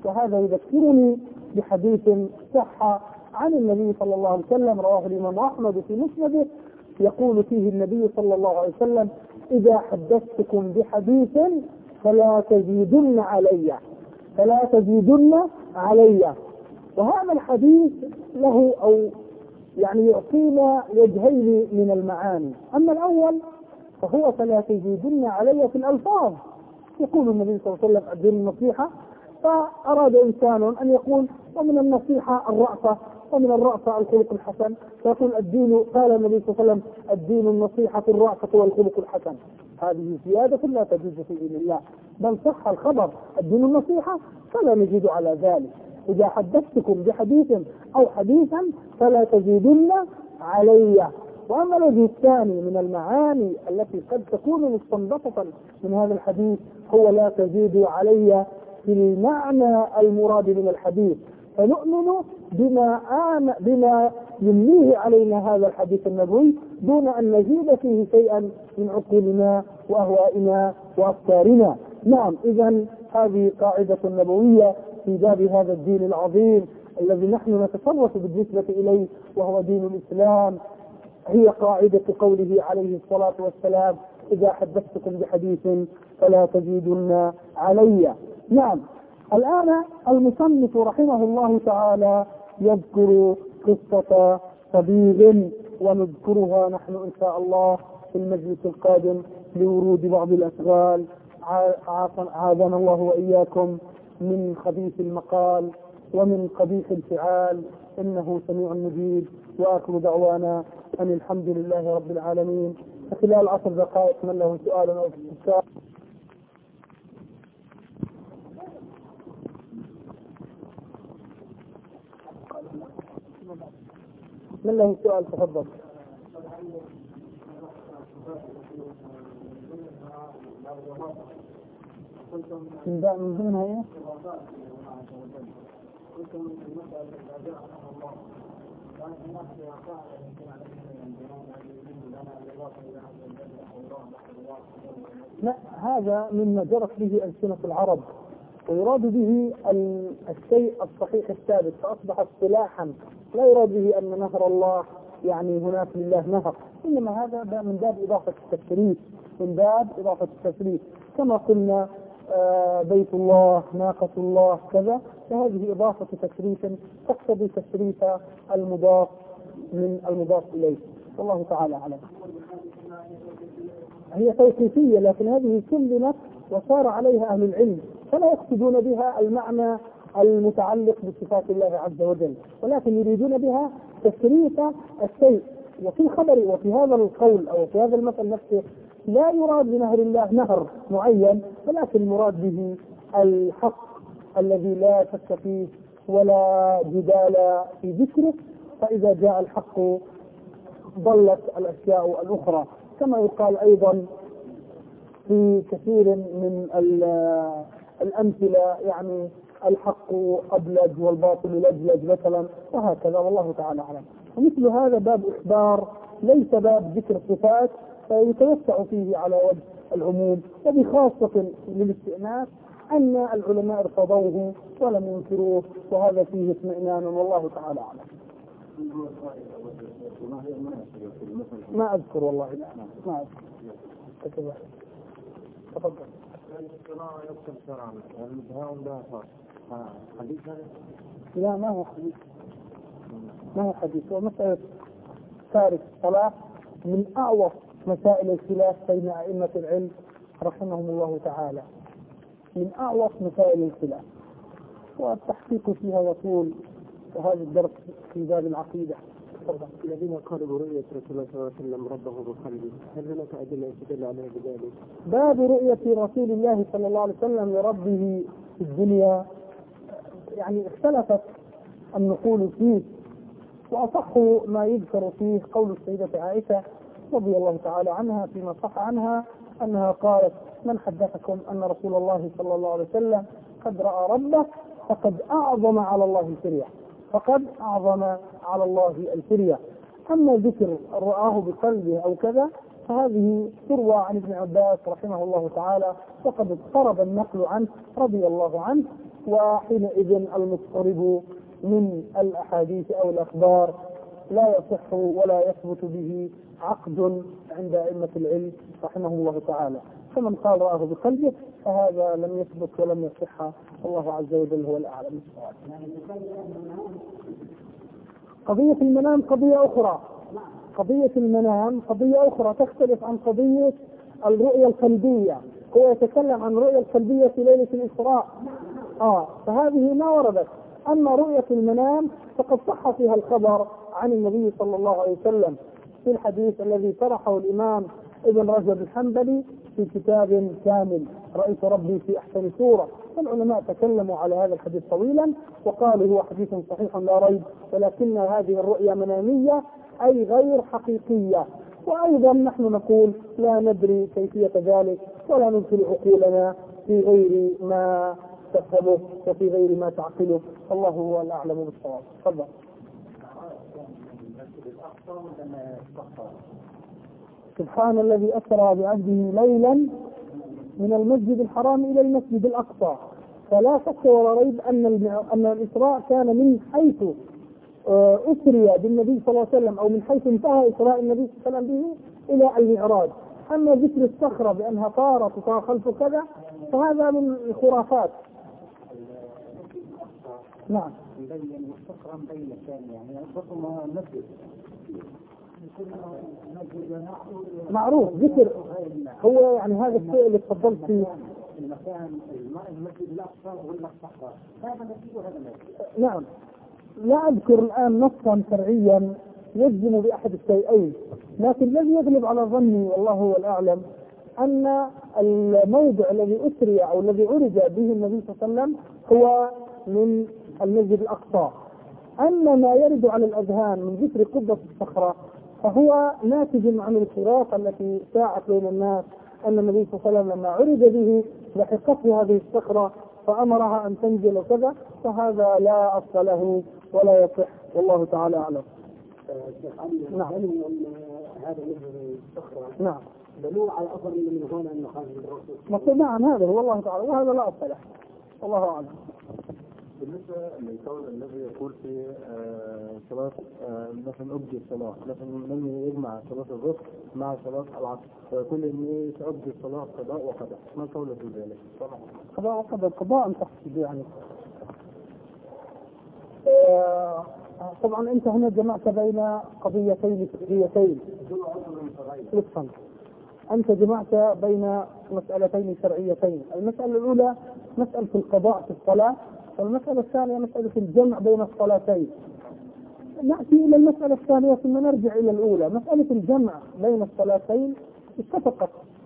وهذا يذكرني بحديث صح عن النبي صلى الله عليه وسلم رواه الإمام أحمد في مسنده، يقول فيه النبي صلى الله عليه وسلم: إذا حدثتكم بحديث فلا تزيدن علي فلا تزيدن علي. وهذا الحديث له أو يعني يعطينا وجهين من المعاني. أما الأول فهو فلا تزيدن علي في الألفاظ، يقول النبي صلى الله عليه وسلم الدين النصيحة، فأراد إنسان أن يقول ومن النصيحة الرأفة ومن الرأفة الخلق الحسن، فيقول الدين، قال النبي صلى الله عليه وسلم: الدين النصيحة الرأفة والخلق الحسن. هذه زيادة لا تجوز في دين الله، بل صح الخبر الدين النصيحة فلا نزيد على ذلك. إذا حدثتكم بحديث أو حديثا فلا تزيدن علي. وأما الوجه الثاني من المعاني التي قد تكون مستنبطة من هذا الحديث هو لا تزيدوا علي في المعنى المراد من الحديث، فنؤمن بما آن بما يمليه علينا هذا الحديث النبوي دون أن نزيد فيه شيئا من عقولنا وأهوائنا وأفكارنا. نعم، إذن هذه قاعدة نبوية في باب هذا الدين العظيم الذي نحن نتصرف بالنسبة إليه وهو دين الإسلام، هي قاعدة قوله عليه الصلاة والسلام: إذا حدثتكم بحديث فلا تزيدن علي. نعم، الآن المصنف رحمه الله تعالى يذكر قصة صبيغ، ونذكرها نحن إن شاء الله في المجلس القادم لورود بعض الأشغال. عاذنا الله وإياكم من خبيث المقال ومن قبيح الفعال، إنه سميع مجيب. وآخر دعوانا أن الحمد لله رب العالمين. خلال عشر دقائق من له سؤال أو استفسار؟ من له سؤال تفضل. من بقى من ضمنها ايه؟ لا، هذا مما جرت به ألسنة العرب، ويراد به الشيء الصحيح الثابت، فأصبح اصطلاحا لا يراد به أن نهر الله يعني هناك لله نهر، إنما هذا من باب إضافة التشريف، من باب إضافة التشريف كما قلنا آه بيت الله، ناقة الله، كذا، فهذه إضافة تشريف تقتضي تشريف المضاف من المضاف إليه. والله تعالى أعلم. هي توقيفية، لكن هذه كلمة وصار عليها أهل العلم، فلا يقصدون بها المعنى المتعلق بصفات الله عز وجل، ولكن يريدون بها تشريف الشيء. وفي خبر وفي هذا القول أو في هذا المثل نفسه لا يراد بنهر الله نهر معين، ولكن المراد به الحق الذي لا شك فيه ولا جدال في ذكره، فإذا جاء الحق ضلت الأشياء الأخرى. كما يقال أيضا في كثير من الأمثلة يعني الحق أبلج والباطل لجلج مثلا، وهكذا، والله تعالى أعلم. ومثل هذا باب إخبار ليس باب ذكر صفات، فيتوسع فيه على وجه العموم، وبخاصة للاستئناس أن العلماء ارتضوه ولم ينكروه، وهذا فيه اطمئنان، والله تعالى أعلم. ما أذكر والله، لا ما أذكر. تفضل. لا، ما هو حديث، ما هو حديث، هو مسألة تارك الصلاة من أعوص مسائل الخلاف بين أئمة العلم رحمهم الله تعالى، من أعوص مسائل الخلاف، والتحقيق فيها يطول، وهذا الدرس في باب العقيدة. الذين قالوا برؤية رسول الله صلى الله عليه وسلم ربه بقلبه، هل هناك أدلة تدل على ذلك؟ باب رؤية رسول الله صلى الله عليه وسلم لربه في الدنيا يعني اختلفت النقول فيه، وأصح ما يذكر فيه قول السيدة عائشة رضي الله تعالى عنها فيما صح عنها أنها قالت: من حدثكم أن رسول الله صلى الله عليه وسلم قد رأى ربه فقد أعظم على الله الفرية، فقد أعظم على الله الفرية. أما ذكر رآه بقلبه أو كذا فهذه تروى عن ابن عباس رحمه الله تعالى، وقد اضطرب النقل عنه رضي الله عنه، وحينئذ المضطرب من الأحاديث أو الأخبار لا يصح ولا يثبت به عقد عند أئمة العلم رحمه الله تعالى. فمن قال رآه بقلبه فهذا لم يثبت ولم يصح، الله عز وجل هو الأعلم. قضية المنام قضية أخرى، قضية المنام قضية أخرى تختلف عن قضية الرؤية القلبية. هو يتكلم عن الرؤية القلبية في ليلة الإسراء، آه فهذه ما وردت. أما رؤية المنام فقد صح فيها الخبر عن النبي صلى الله عليه وسلم في الحديث الذي طرحه الإمام ابن رجب الحنبلي في كتاب كامل، رأيت ربي في أحسن صورة. والعلماء تكلموا على هذا الحديث طويلا وقالوا هو حديث صحيح لا ريب، ولكن هذه الرؤيا منامية أي غير حقيقية. وأيضا نحن نقول لا ندري كيفية ذلك ولا ندخل عقولنا في غير ما تفهمه وفي غير ما تعقله، الله هو الأعلم بالصواب. تفضل. سبحان الذي أسرى بعبده ليلا من المسجد الحرام إلى المسجد الأقصى. فلا شك ولا ريب أن أن الإسراء كان من حيث أسري بالنبي صلى الله عليه وسلم أو من حيث انتهى إسراء النبي صلى الله عليه وسلم به إلى المعراج. أما ذكر الصخرة بأنها طارت وطار خلف كذا فهذا من الخرافات. نعم. معروف ذكر هو يعني هذا الشيء اللي تفضلت فيه. نعم. لا أذكر الآن نصا شرعيا يجزم بأحد الشيئين، لكن الذي يغلب على ظني والله هو الأعلم أن الموضع الذي أسري أو الذي عرج به النبي صلى الله عليه وسلم هو من المسجد الأقصى. أما ما يرد على الأذهان من ذكر قبة الصخرة فهو ناتج عن الخرافة التي شاعت بين الناس أن النبي صلى الله عليه وسلم لما عرج به لحقته هذه الصخرة فأمرها أن تنزل وكذا، فهذا لا أصل له ولا يصح والله تعالى أعلم. نعم. هذا الصخرة نعم دليل على أثر من هنا أنه خارج. نعم هذا هو الله تعالى وهذا لا أصل له والله أعلم. بالنسبة للقول الذي يقول في صلاة مثلا أبدي الصلاة مثلا من يجمع صلاة الظهر مع صلاة العصر فيقول إني سأبدي الصلاة قضاء وقضاء، ما قول في ذلك؟ قضاء وقضاء قضاء أن تحسب يعني. طبعا أنت هنا جمعت بين قضيتين فقهيتين. لطفا أنت جمعت بين مسألتين شرعيتين. المسألة الأولى مسألة القضاء في الصلاة، والمسألة الثانية مسألة الجمع بين الصلاتين. نأتي إلى المسألة الثانية ثم نرجع إلى الأولى. مسألة الجمع بين الصلاتين اتفقت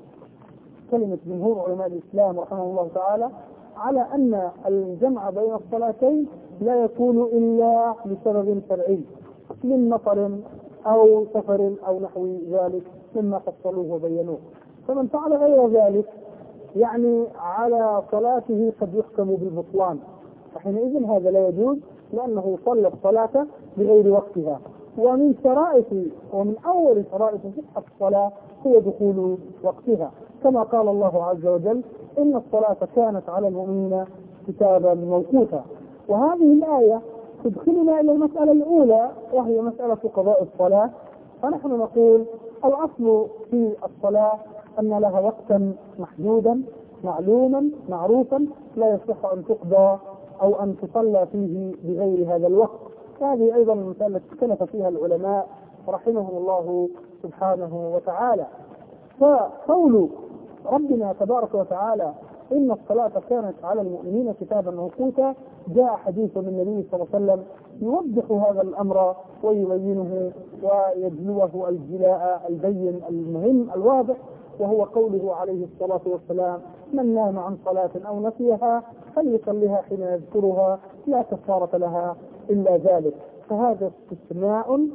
كلمة جمهور علماء الإسلام رحمه الله تعالى على أن الجمع بين الصلاتين لا يكون إلا بسبب شرعي من مطر أو سفر أو نحو ذلك مما فصلوه وبينوه. فمن فعل غير ذلك يعني على صلاته قد يحكم بالبطلان، فحينئذ هذا لا يجوز لأنه صلى الصلاة بغير وقتها. ومن شرائط ومن أول شرائط صحة الصلاة هو دخول وقتها، كما قال الله عز وجل إن الصلاة كانت على المؤمنين كتابا موقوتا. وهذه الآية تدخلنا إلى المسألة الأولى وهي مسألة قضاء الصلاة. فنحن نقول الأصل في الصلاة أن لها وقتا محدودا معلوما معروفا لا يصح أن تقضى أو أن تصلى فيه بغير هذا الوقت. هذه أيضا المسألة اختلف فيها العلماء رحمهم الله سبحانه وتعالى. فقول ربنا تبارك وتعالى إن الصلاة كانت على المؤمنين كتابا موقوتا جاء حديث من النبي صلى الله عليه وسلم يوضح هذا الأمر ويبينه ويجلوه الجلاء البين المهم الواضح، وهو قوله عليه الصلاة والسلام من نام عن صلاة أو نسيها فليصليها حين يذكرها لا كفارة لها إلا ذلك. فهذا استثناء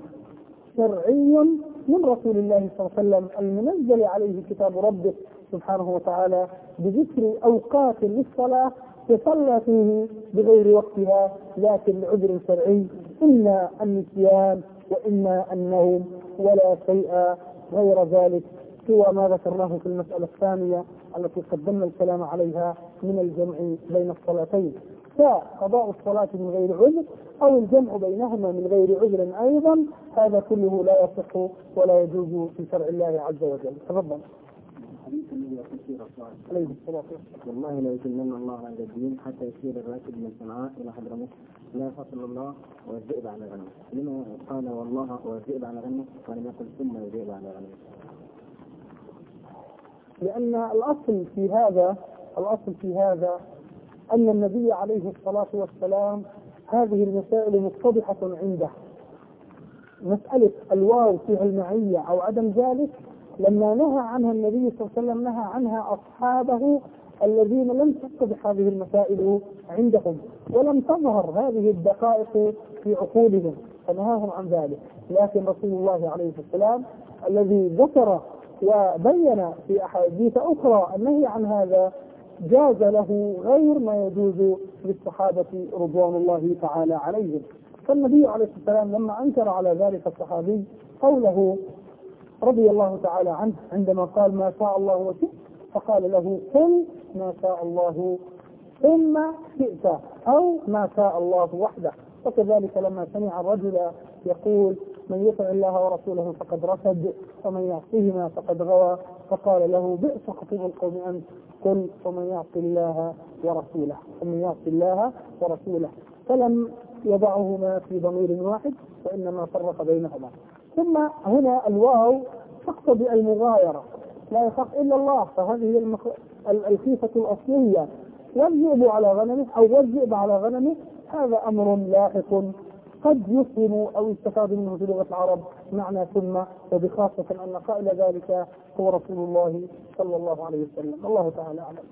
شرعي من رسول الله صلى الله عليه وسلم المنزل عليه كتاب ربه سبحانه وتعالى بذكر أوقات للصلاة تصلى فيه بغير وقتها لكن لعذر شرعي، إما النسيان وإما النوم ولا شيء غير ذلك سوى ما ذكرناه في المسألة الثانية التي قدمنا الكلام عليها من الجمع بين الصلاتين. شاء قضاء الصلاة من غير عذر أو الجمع بينهما من غير عذر أيضا، هذا كله لا يصح ولا يجوز في شرع الله عز وجل. تفضل. الحديث الذي يقول فيه رسول عليه الصلاة والسلام: والله لا يتمنى الله على الدين حتى يسير الراكب من صنعاء الى حضرموت لا يفصل الله والذئب على غنمه. لما قال والله والذئب على غنمه ولم يقل ثم الذئب على غنمه؟ لأن الأصل في هذا الأصل في هذا أن النبي عليه الصلاة والسلام هذه المسائل متضحة عنده. مسألة الواو فيها المعية أو عدم ذلك لما نهى عنها النبي صلى الله عليه وسلم نهى عنها أصحابه الذين لم تتضح هذه المسائل عندهم ولم تظهر هذه الدقائق في عقولهم فنهاهم عن ذلك. لكن رسول الله عليه السلام الذي ذكر وبين في أحاديث أخرى النهي عن هذا جاز له غير ما يجوز للصحابة رضوان الله تعالى عليهم. فالنبي عليه السلام لما أنكر على ذلك الصحابي قوله رضي الله تعالى عنه عندما قال ما شاء الله وشئت، فقال له قل ما شاء الله ثم شئت أو ما شاء الله وحده. وكذلك لما سمع الرجل يقول من يطع الله ورسوله فقد رشد ومن يعصيهما فقد غوى، فقال له بئس خطيب القوم أنت، قل ومن يعصي الله ورسوله ومن يعصي الله ورسوله، فلم يضعهما في ضمير واحد وإنما فرق بينهما. ثم هنا الواو تقتضي المغايرة، لا يخاف إلا الله، فهذه المخ... الخيفة الأصلية. والذئب على غنمه أو والذئب على غنمه هذا أمر لاحق قد يفهم أو يستفاد منه في لغة العرب معنى ثم، وبخاصة أن قائل ذلك هو رسول الله صلى الله عليه وسلم. الله تعالى أعلم.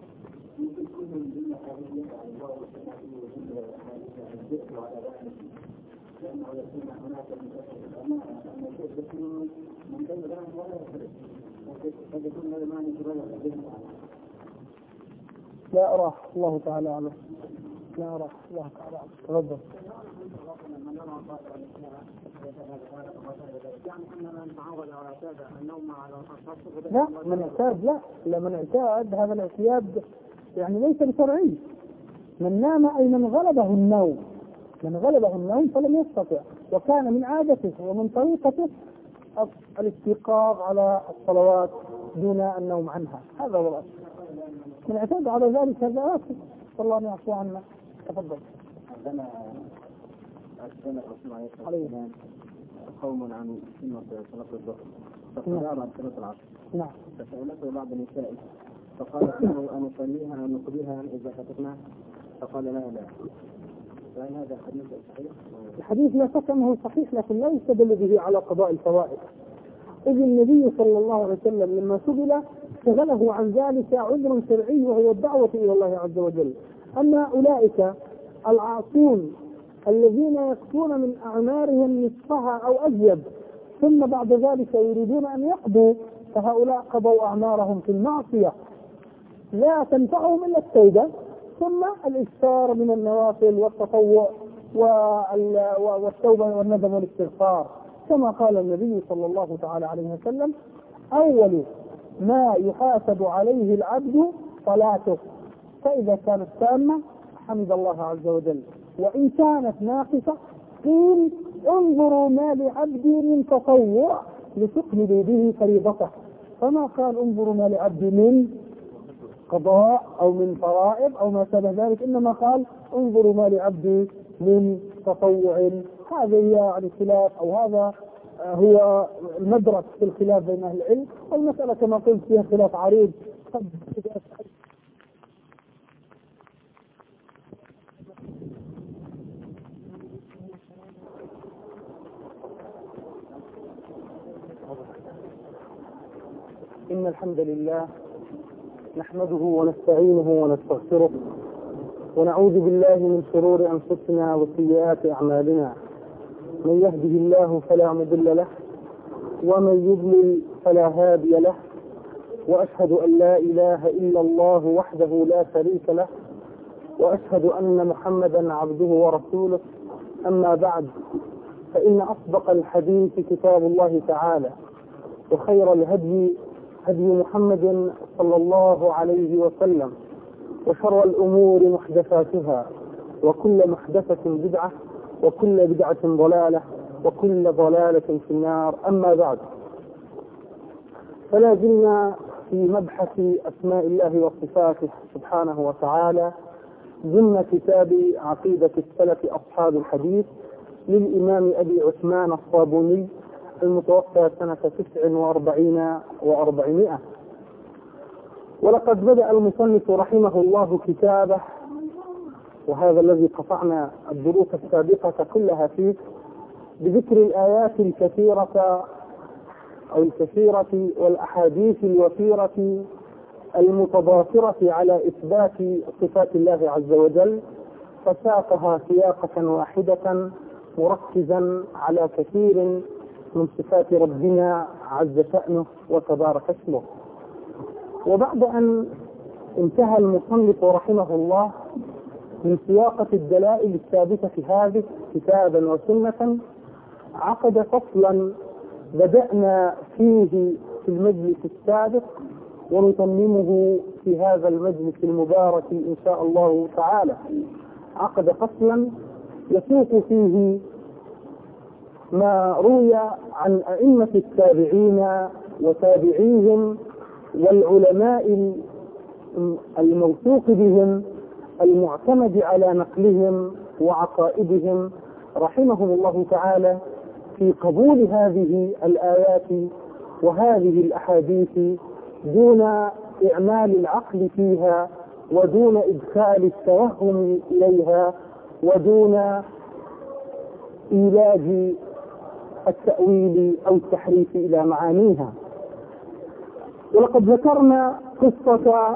لا أراه، الله تعالى أعلم. لا أراه، الله تعالى أعلم. تفضل. لا من اعتاد لا لا من اعتاد هذا الاعتياد يعني ليس بشرعي. من نام أي من غلبه النوم، من غلبه النوم فلم يستطع وكان من عادته ومن طريقته الاستيقاظ على الصلوات دون النوم عنها، هذا هو الأصل. من اعتاد على ذلك هذا آسف، الله يعفو عنا. تفضل. عندنا عندنا الرسول عليه الصلاة والسلام قوم عن سنة صلاة الظهر فقالوا بعد صلاة العصر. نعم. فسألته بعض النساء فقالت له أن نصليها أن نقضيها إذا فتتنا؟ فقال لها لا. فهل هذا حديث صحيح؟ الحديث لا شك أنه صحيح لكن لا يستدل به على قضاء الفوائد. إذ النبي صلى الله عليه وسلم لما سئل شغله عن ذلك عذر شرعي وهو الدعوة إلى الله عز وجل. أما أولئك العاصون الذين يكفون من أعمارهم نصفها أو أزيد ثم بعد ذلك يريدون أن يقضوا، فهؤلاء قضوا أعمارهم في المعصية لا تنفعهم إلا التوبة ثم الإكثار من النوافل والتطوع والتوبة والندم والاستغفار، كما قال النبي صلى الله تعالى عليه وسلم أول ما يحاسب عليه العبد صلاته، فإذا كانت تامة حمد الله عز وجل، وإن كانت ناقصة قيل انظروا ما لعبدي من تطوع لتكملوا به فريضته، فما قال انظروا ما لعبدي من قضاء أو من فرائض أو ما شابه ذلك، إنما قال انظروا ما لعبدي من تطوع. هذا هي يعني خلاف أو هذا هو المدرك في الخلاف بين أهل العلم، والمسألة كما قلت فيها خلاف عريض. إن الحمد لله نحمده ونستعينه ونستغفره ونعوذ بالله من شرور أنفسنا وسيئات أعمالنا، من يهده الله فلا مضل له ومن يضلل فلا هادي له، وأشهد أن لا إله إلا الله وحده لا شريك له، وأشهد أن محمدا عبده ورسوله. أما بعد، فإن أصدق الحديث كتاب الله تعالى، وخير الهدي هدي محمد صلى الله عليه وسلم، وشر الأمور محدثاتها، وكل محدثة بدعة، وكل بدعة ضلالة، وكل ضلالة في النار. أما بعد، فلا زلنا في مبحث أسماء الله وصفاته سبحانه وتعالى ضمن كتاب عقيدة السلف أصحاب الحديث للإمام أبي عثمان الصابوني المتوفى سنة تسع وأربعين وأربعمائة. ولقد بدأ المصنف رحمه الله كتابه، وهذا الذي قطعنا الدروس السابقة كلها فيه، بذكر الآيات الكثيرة أو الكثيرة والأحاديث الوفيرة المتضافرة على إثبات صفات الله عز وجل، فساقها سياقة واحدة مركزا على كثير من صفات ربنا عز شأنه وتبارك اسمه. وبعد أن انتهى المصنف رحمه الله من سياقة الدلائل الثابتة في هذه كتابا وسنة، عقد فصلا بدأنا فيه في المجلس السابق ونتممه في هذا المجلس المبارك إن شاء الله تعالى. عقد فصلا يسوق فيه ما روي عن أئمة التابعين وتابعيهم والعلماء الموثوق بهم المعتمد على نقلهم وعقائدهم رحمهم الله تعالى في قبول هذه الآيات وهذه الأحاديث دون إعمال العقل فيها، ودون إدخال التوهم إليها، ودون إيلاج التأويل أو التحريف إلى معانيها. ولقد ذكرنا قصة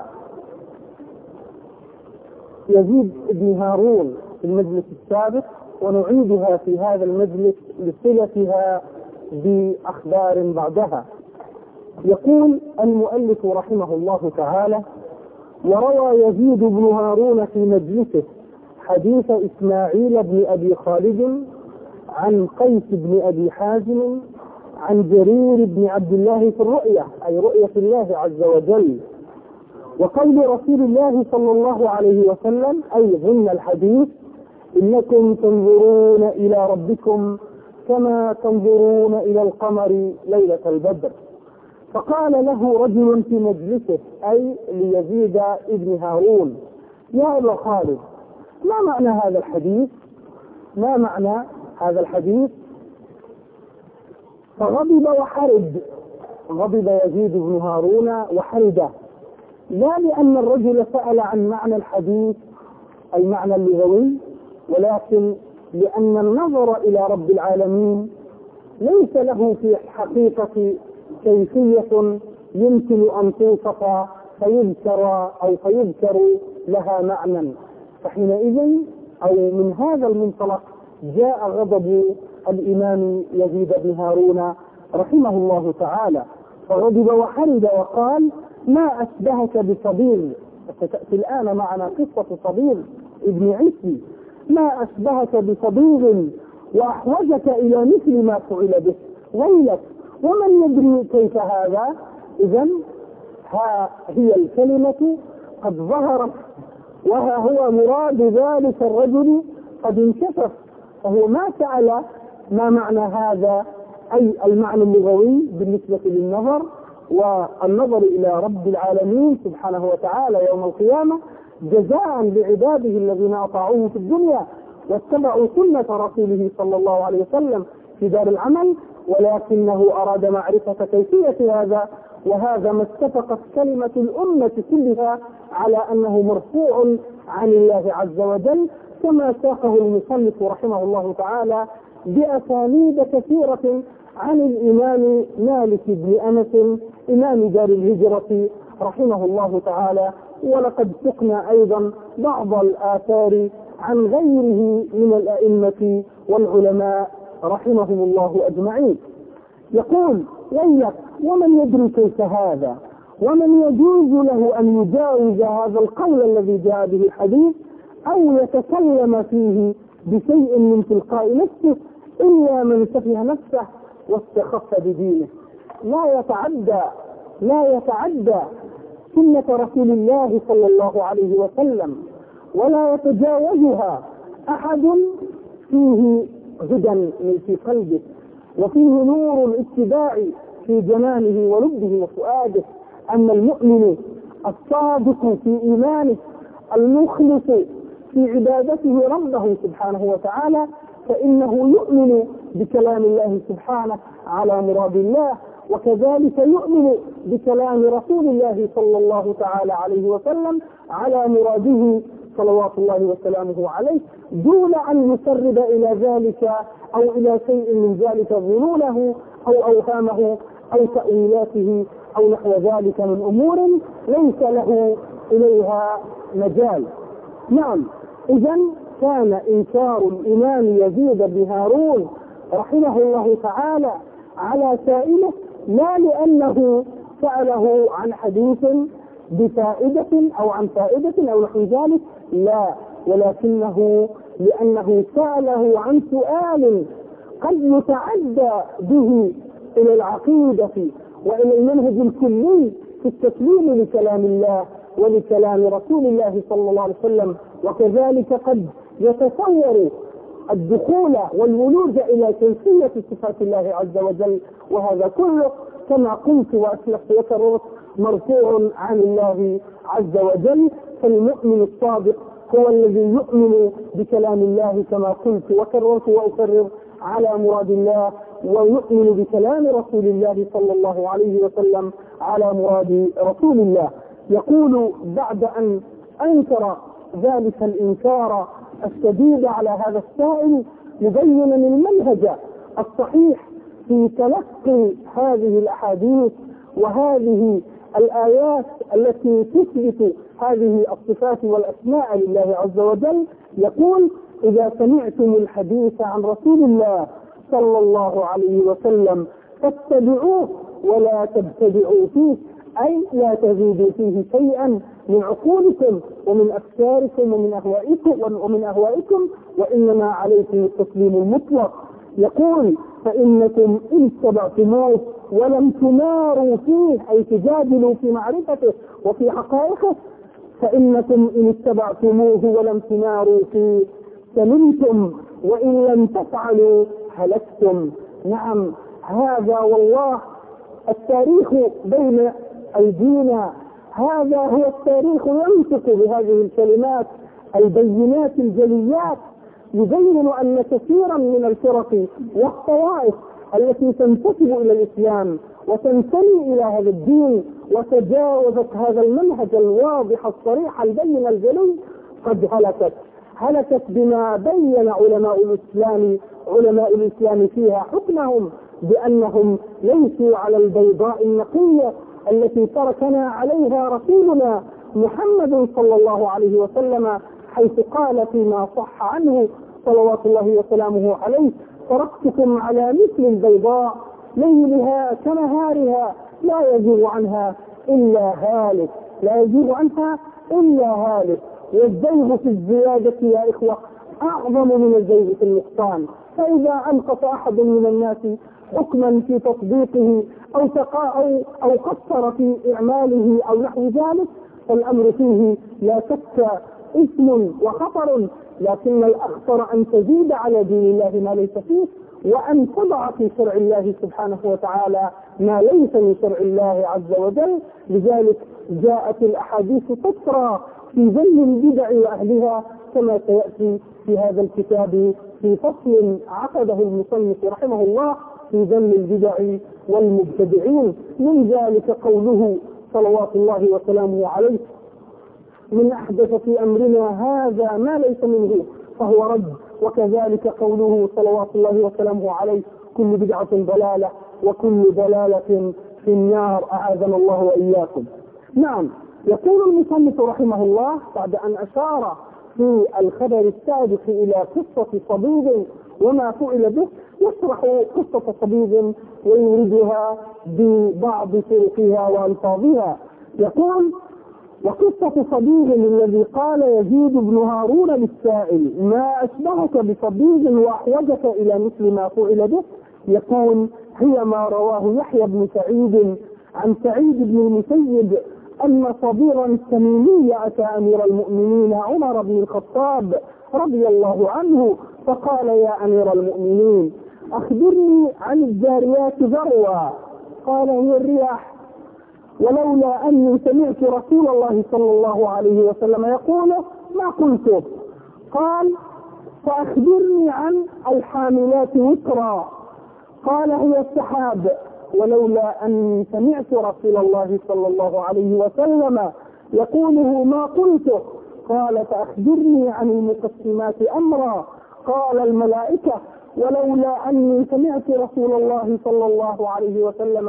يزيد بن هارون في المجلس السابق، ونعيدها في هذا المجلس لصلتها بأخبار بعدها. يقول المؤلف رحمه الله تعالى: وروى يزيد بن هارون في مجلسه حديث إسماعيل بن أبي خالد عن قيس بن أبي حازم عن جرير بن عبد الله في الرؤية، أي رؤية الله عز وجل، وقول رسول الله صلى الله عليه وسلم أي ضمن الحديث: إنكم تنظرون إلى ربكم كما تنظرون إلى القمر ليلة البدر. فقال له رجل في مجلسه أي ليزيد ابن هارون: يا أبا خالد، ما معنى هذا الحديث؟ ما معنى هذا الحديث؟ فغضب وحرج. غضب يزيد بن هارون وحرج، لا لأن الرجل سأل عن معنى الحديث أي معنى اللغوي، ولكن لأن النظر إلى رب العالمين ليس له في الحقيقة كيفية يمكن أن توصف فيذكر أو فيذكر لها معنى. فحينئذ أو من هذا المنطلق جاء غضب الإمام يزيد بن هارون رحمه الله تعالى، فغضب وحرج وقال: ما أشبهك بصبيغ. ستأتي الآن معنا قصة صبيغ ابن عيسي. ما أشبهك بصبيغ وأحوجك إلى مثل ما فعل به، ويلك ومن يدري كيف هذا. إذن ها هي الكلمة قد ظهرت، وها هو مراد ذلك الرجل قد انكشف، فهو ما سأل ما معنى هذا أي المعنى اللغوي بالنسبة للنظر والنظر إلى رب العالمين سبحانه وتعالى يوم القيامة جزاء لعباده الذين أطاعوه في الدنيا واتبعوا سنة رسوله صلى الله عليه وسلم في دار العمل، ولكنه أراد معرفة كيفية هذا، وهذا ما اتفقت كلمة الأمة كلها على أنه مرفوع عن الله عز وجل، كما ساقه المصنف رحمه الله تعالى بأسانيد كثيرة عن الإمام مالك بن أنس إمام دار الهجرة رحمه الله تعالى. ولقد سقنا أيضا بعض الآثار عن غيره من الأئمة والعلماء رحمهم الله أجمعين. يقول: ويلك ومن يدري كيف هذا، ومن يجوز له أن يجاوز هذا القول الذي جاء به الحديث أو يتكلم فيه بشيء من تلقاء نفسه إلا من سفه نفسه واستخف بدينه. لا يتعدى لا يتعدى سنة رسول الله صلى الله عليه وسلم، ولا يتجاوزها أحد فيه هدى في قلبه وفيه نور الاتباع في جنانه ولبه وفؤاده. أما المؤمن الصادق في إيمانه المخلص في عبادته ربه سبحانه وتعالى فإنه يؤمن بكلام الله سبحانه على مراد الله، وكذلك يؤمن بكلام رسول الله صلى الله تعالى عليه وسلم على مراده صلوات الله وسلامه عليه، دون أن يسرب إلى ذلك أو إلى شيء من ذلك ظنونه أو أوهامه أو تأويلاته أو نحو ذلك من أمور ليس له إليها مجال. نعم، إذن كان إنكار الإمام يزيد بن هارون رحمه الله تعالى على سائله لا لأنه سأله عن حديث بفائدة أو عن فائدة أو نحو ذلك، لا، ولكنه لأنه سأله عن سؤال قد يتعدى به إلى العقيدة وإلى المنهج الكلي في التسليم لكلام الله ولكلام رسول الله صلى الله عليه وسلم، وكذلك قد يتصور الدخول والولوج إلى كيفية صفات الله عز وجل، وهذا كله كما قلت وأسلفت وكررت مرفوع عن الله عز وجل. فالمؤمن الصادق هو الذي يؤمن بكلام الله كما قلت وكررت وأكرر على مراد الله، ويؤمن بكلام رسول الله صلى الله عليه وسلم على مراد رسول الله. يقول بعد أن أنكر ذلك الإنكار الشديد على هذا السائل مبينا المنهج الصحيح في تلقي هذه الأحاديث وهذه الآيات التي تثبت هذه الصفات والأسماء لله عز وجل. يقول: إذا سمعتم الحديث عن رسول الله صلى الله عليه وسلم فاتبعوه ولا تبتدعوا فيه، أي لا تزيدوا فيه شيئا من عقولكم ومن أفكاركم ومن أهوائكم ومن أهوائكم وإنما عليكم التسليم المطلق. يقول: فإنكم إن اتبعتموه ولم تماروا فيه، أي تجادلوا في معرفته وفي حقائقه، فإنكم إن اتبعتموه ولم تماروا فيه سلمتم وإن لم تفعلوا هلكتم. نعم، هذا والله التاريخ بين أيدينا، هذا هو التاريخ ينطق بهذه الكلمات البينات الجليات، يبين أن كثيرا من الفرق والطوائف التي تنتسب إلى الإسلام وتنتمي إلى هذا الدين وتجاوزت هذا المنهج الواضح الصريح البين الجلي قد هلكت هلكت بما بين علماء الإسلام علماء الإسلام فيها حكمهم بأنهم ليسوا على البيضاء النقية التي تركنا عليها رسولنا محمد صلى الله عليه وسلم، حيث قال فيما صح عنه صلوات الله وسلامه عليه: تركتكم على مثل البيضاء ليلها كنهارها لا يزيغ عنها إلا هالك لا يزيغ عنها إلا هالك. والزيغ في الزيادة يا إخوة أعظم من الزيغ في النقصان، فإذا أنقص أحد من الناس حكما في تطبيقه أو أو أو قصر في إعماله أو نحو ذلك فالأمر فيه لا شك إثم وخطر، لكن الأخطر أن تزيد على دين الله ما ليس فيه، وأن تضع في شرع الله سبحانه وتعالى ما ليس من شرع الله عز وجل. لذلك جاءت الأحاديث تسرى في ذم البدع وأهلها كما سيأتي في هذا الكتاب في فصل عقده المصنف رحمه الله في ذم البدع والمبتدعين. من ذلك قوله صلوات الله وسلامه عليه: من أحدث في أمرنا هذا ما ليس منه فهو رد. وكذلك قوله صلوات الله وسلامه عليه: كل بدعة ضلالة وكل ضلالة في النار، أعاذنا الله وإياكم. نعم، يقول المصنف رحمه الله بعد أن أشار في الخبر السابق إلى قصة صبيب وما فعل به، يشرح قصة صبيب ويوردها ببعض طرقها وألفاظها. يقول: وقصة صبيب الذي قال يزيد بن هارون للسائل: ما أشبهك بصبيب وأحوجك إلى مثل ما فعل به؟ يقول: هي ما رواه يحيى بن سعيد عن سعيد بن المسيب أن صبيرا تميمي أتى أمير المؤمنين عمر بن الخطاب رضي الله عنه فقال: يا أمير المؤمنين أخبرني عن الجاريات ذروة. قال: هي الرياح، ولولا أني سمعت رسول الله صلى الله عليه وسلم يقوله ما قلته. قال: فأخبرني عن الحاملات وقرا. قال: هي السحاب، ولولا أني سمعت رسول الله صلى الله عليه وسلم يقوله ما قلته. قال: فأخبرني عن المقسمات أمرا. قال: الملائكة، ولولا أني سمعت رسول الله صلى الله عليه وسلم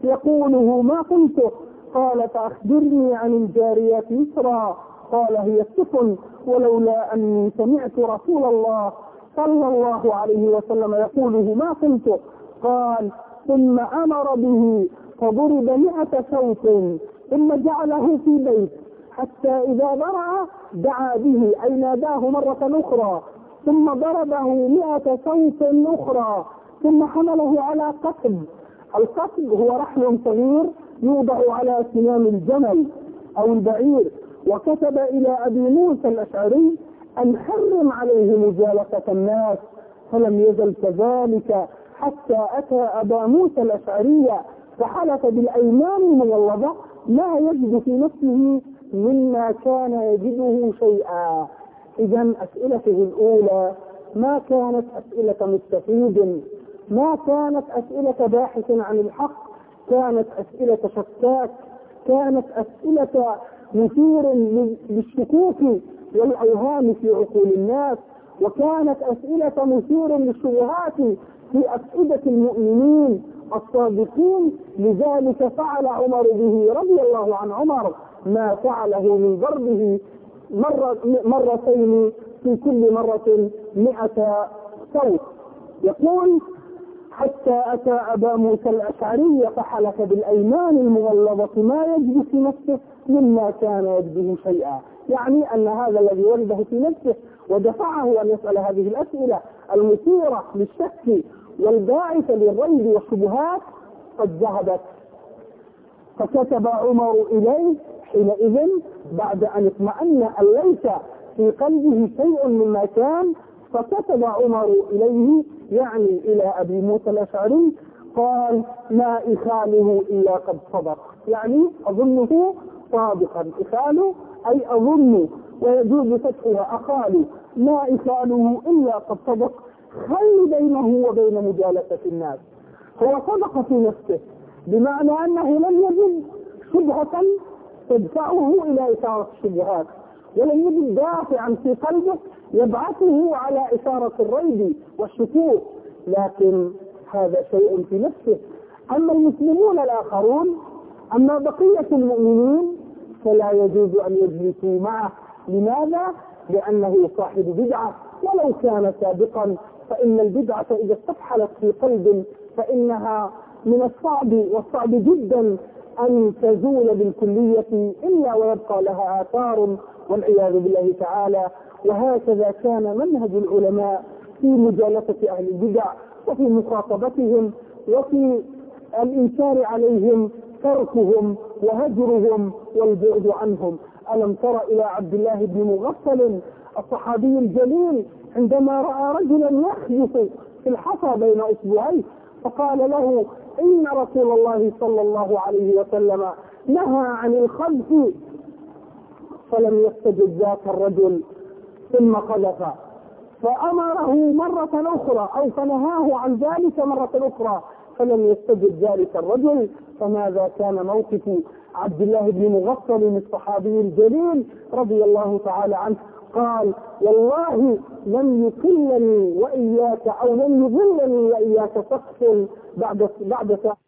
يقوله ما قلته. قال: فأخبرني عن الجاريات يسرا. قال: هي السفن، ولولا أني سمعت رسول الله صلى الله عليه وسلم يقوله ما قلته. قال: ثم أمر به فضرب مئة صوت، ثم جعله في بيت حتى إذا برع دعا به أي ناداه مرة أخرى، ثم ضربه مئة صوت أخرى، ثم حمله على قصب. القصب هو رحل صغير يوضع على سنام الجمل أو البعير. وكتب إلى أبي موسى الأشعري أن حرم عليه مجالسة الناس، فلم يزل كذلك حتى أتى أبا موسى الأشعري فحلف بالأيمان المغلظة لا يجد في نفسه مما كان يجده شيئا. إذا أسئلته الأولى ما كانت أسئلة مستفيد، ما كانت أسئلة باحث عن الحق، كانت أسئلة شكاك، كانت أسئلة مثير للشكوك والأوهام في عقول الناس، وكانت أسئلة مثير للشبهات في أفئدة المؤمنين الصادقين. لذلك فعل عمر به رضي الله عن عمر ما فعله من ضربه مرة مرتين في كل مرة مئة صوت. يقول: حتى أتى أبا موسى الأشعري فحلف بالأيمان المغلظة ما يجد في نفسه مما كان يجده شيئا، يعني أن هذا الذي ولده في نفسه ودفعه أن يسأل هذه الأسئلة المثيرة للشك والباعثة للريب والشبهات قد ذهبت. فكتب عمر إليه حينئذ بعد أن اطمأن أن ليس في قلبه شيء مما كان، فكتب عمر إليه يعني إلى أبي موسى الأشعري قال: ما إخاله إلا قد صدق، يعني أظنه صادقا. إخاله أي أظن، ويجوز فتحها أخاله، ما إخاله إلا قد صدق. خل بينه وبين مجالسة الناس. هو صدق في نفسه بمعنى أنه لم يجد شبهة تدفعه إلى إثارة الشبهات، ولم يجد دافعا في قلبه يبعثه على إثارة الريب والشكوك، لكن هذا شيء في نفسه. أما المسلمون الآخرون، أما بقية المؤمنين فلا يجوز أن يجلسوا معه. لماذا؟ لأنه صاحب بدعة ولو كان سابقا، فإن البدعة إذا استفحلت في قلب فإنها من الصعب والصعب جدا أن تزول بالكلية إلا ويبقى لها آثار والعياذ بالله تعالى. وهكذا كان منهج العلماء في مجالسة أهل البدع وفي مخاطبتهم وفي الإنكار عليهم تركهم وهجرهم والبعد عنهم. ألم تر إلى عبد الله بن مغفل الصحابي الجليل عندما رأى رجلا يخلف في الحصى بين أصبعيه فقال له: إن رسول الله صلى الله عليه وسلم نهى عن الخلف، فلم يستجب ذاك الرجل ثم خلف، فأمره مرة أخرى أو فنهاه عن ذلك مرة أخرى فلم يستجب ذلك الرجل. فماذا كان موقف عبد الله بن مغفل الصحابي الجليل رضي الله تعالى عنه؟ قال: والله لم يكلني وإياك أو لم يظلني وإياك سقف بعد بعد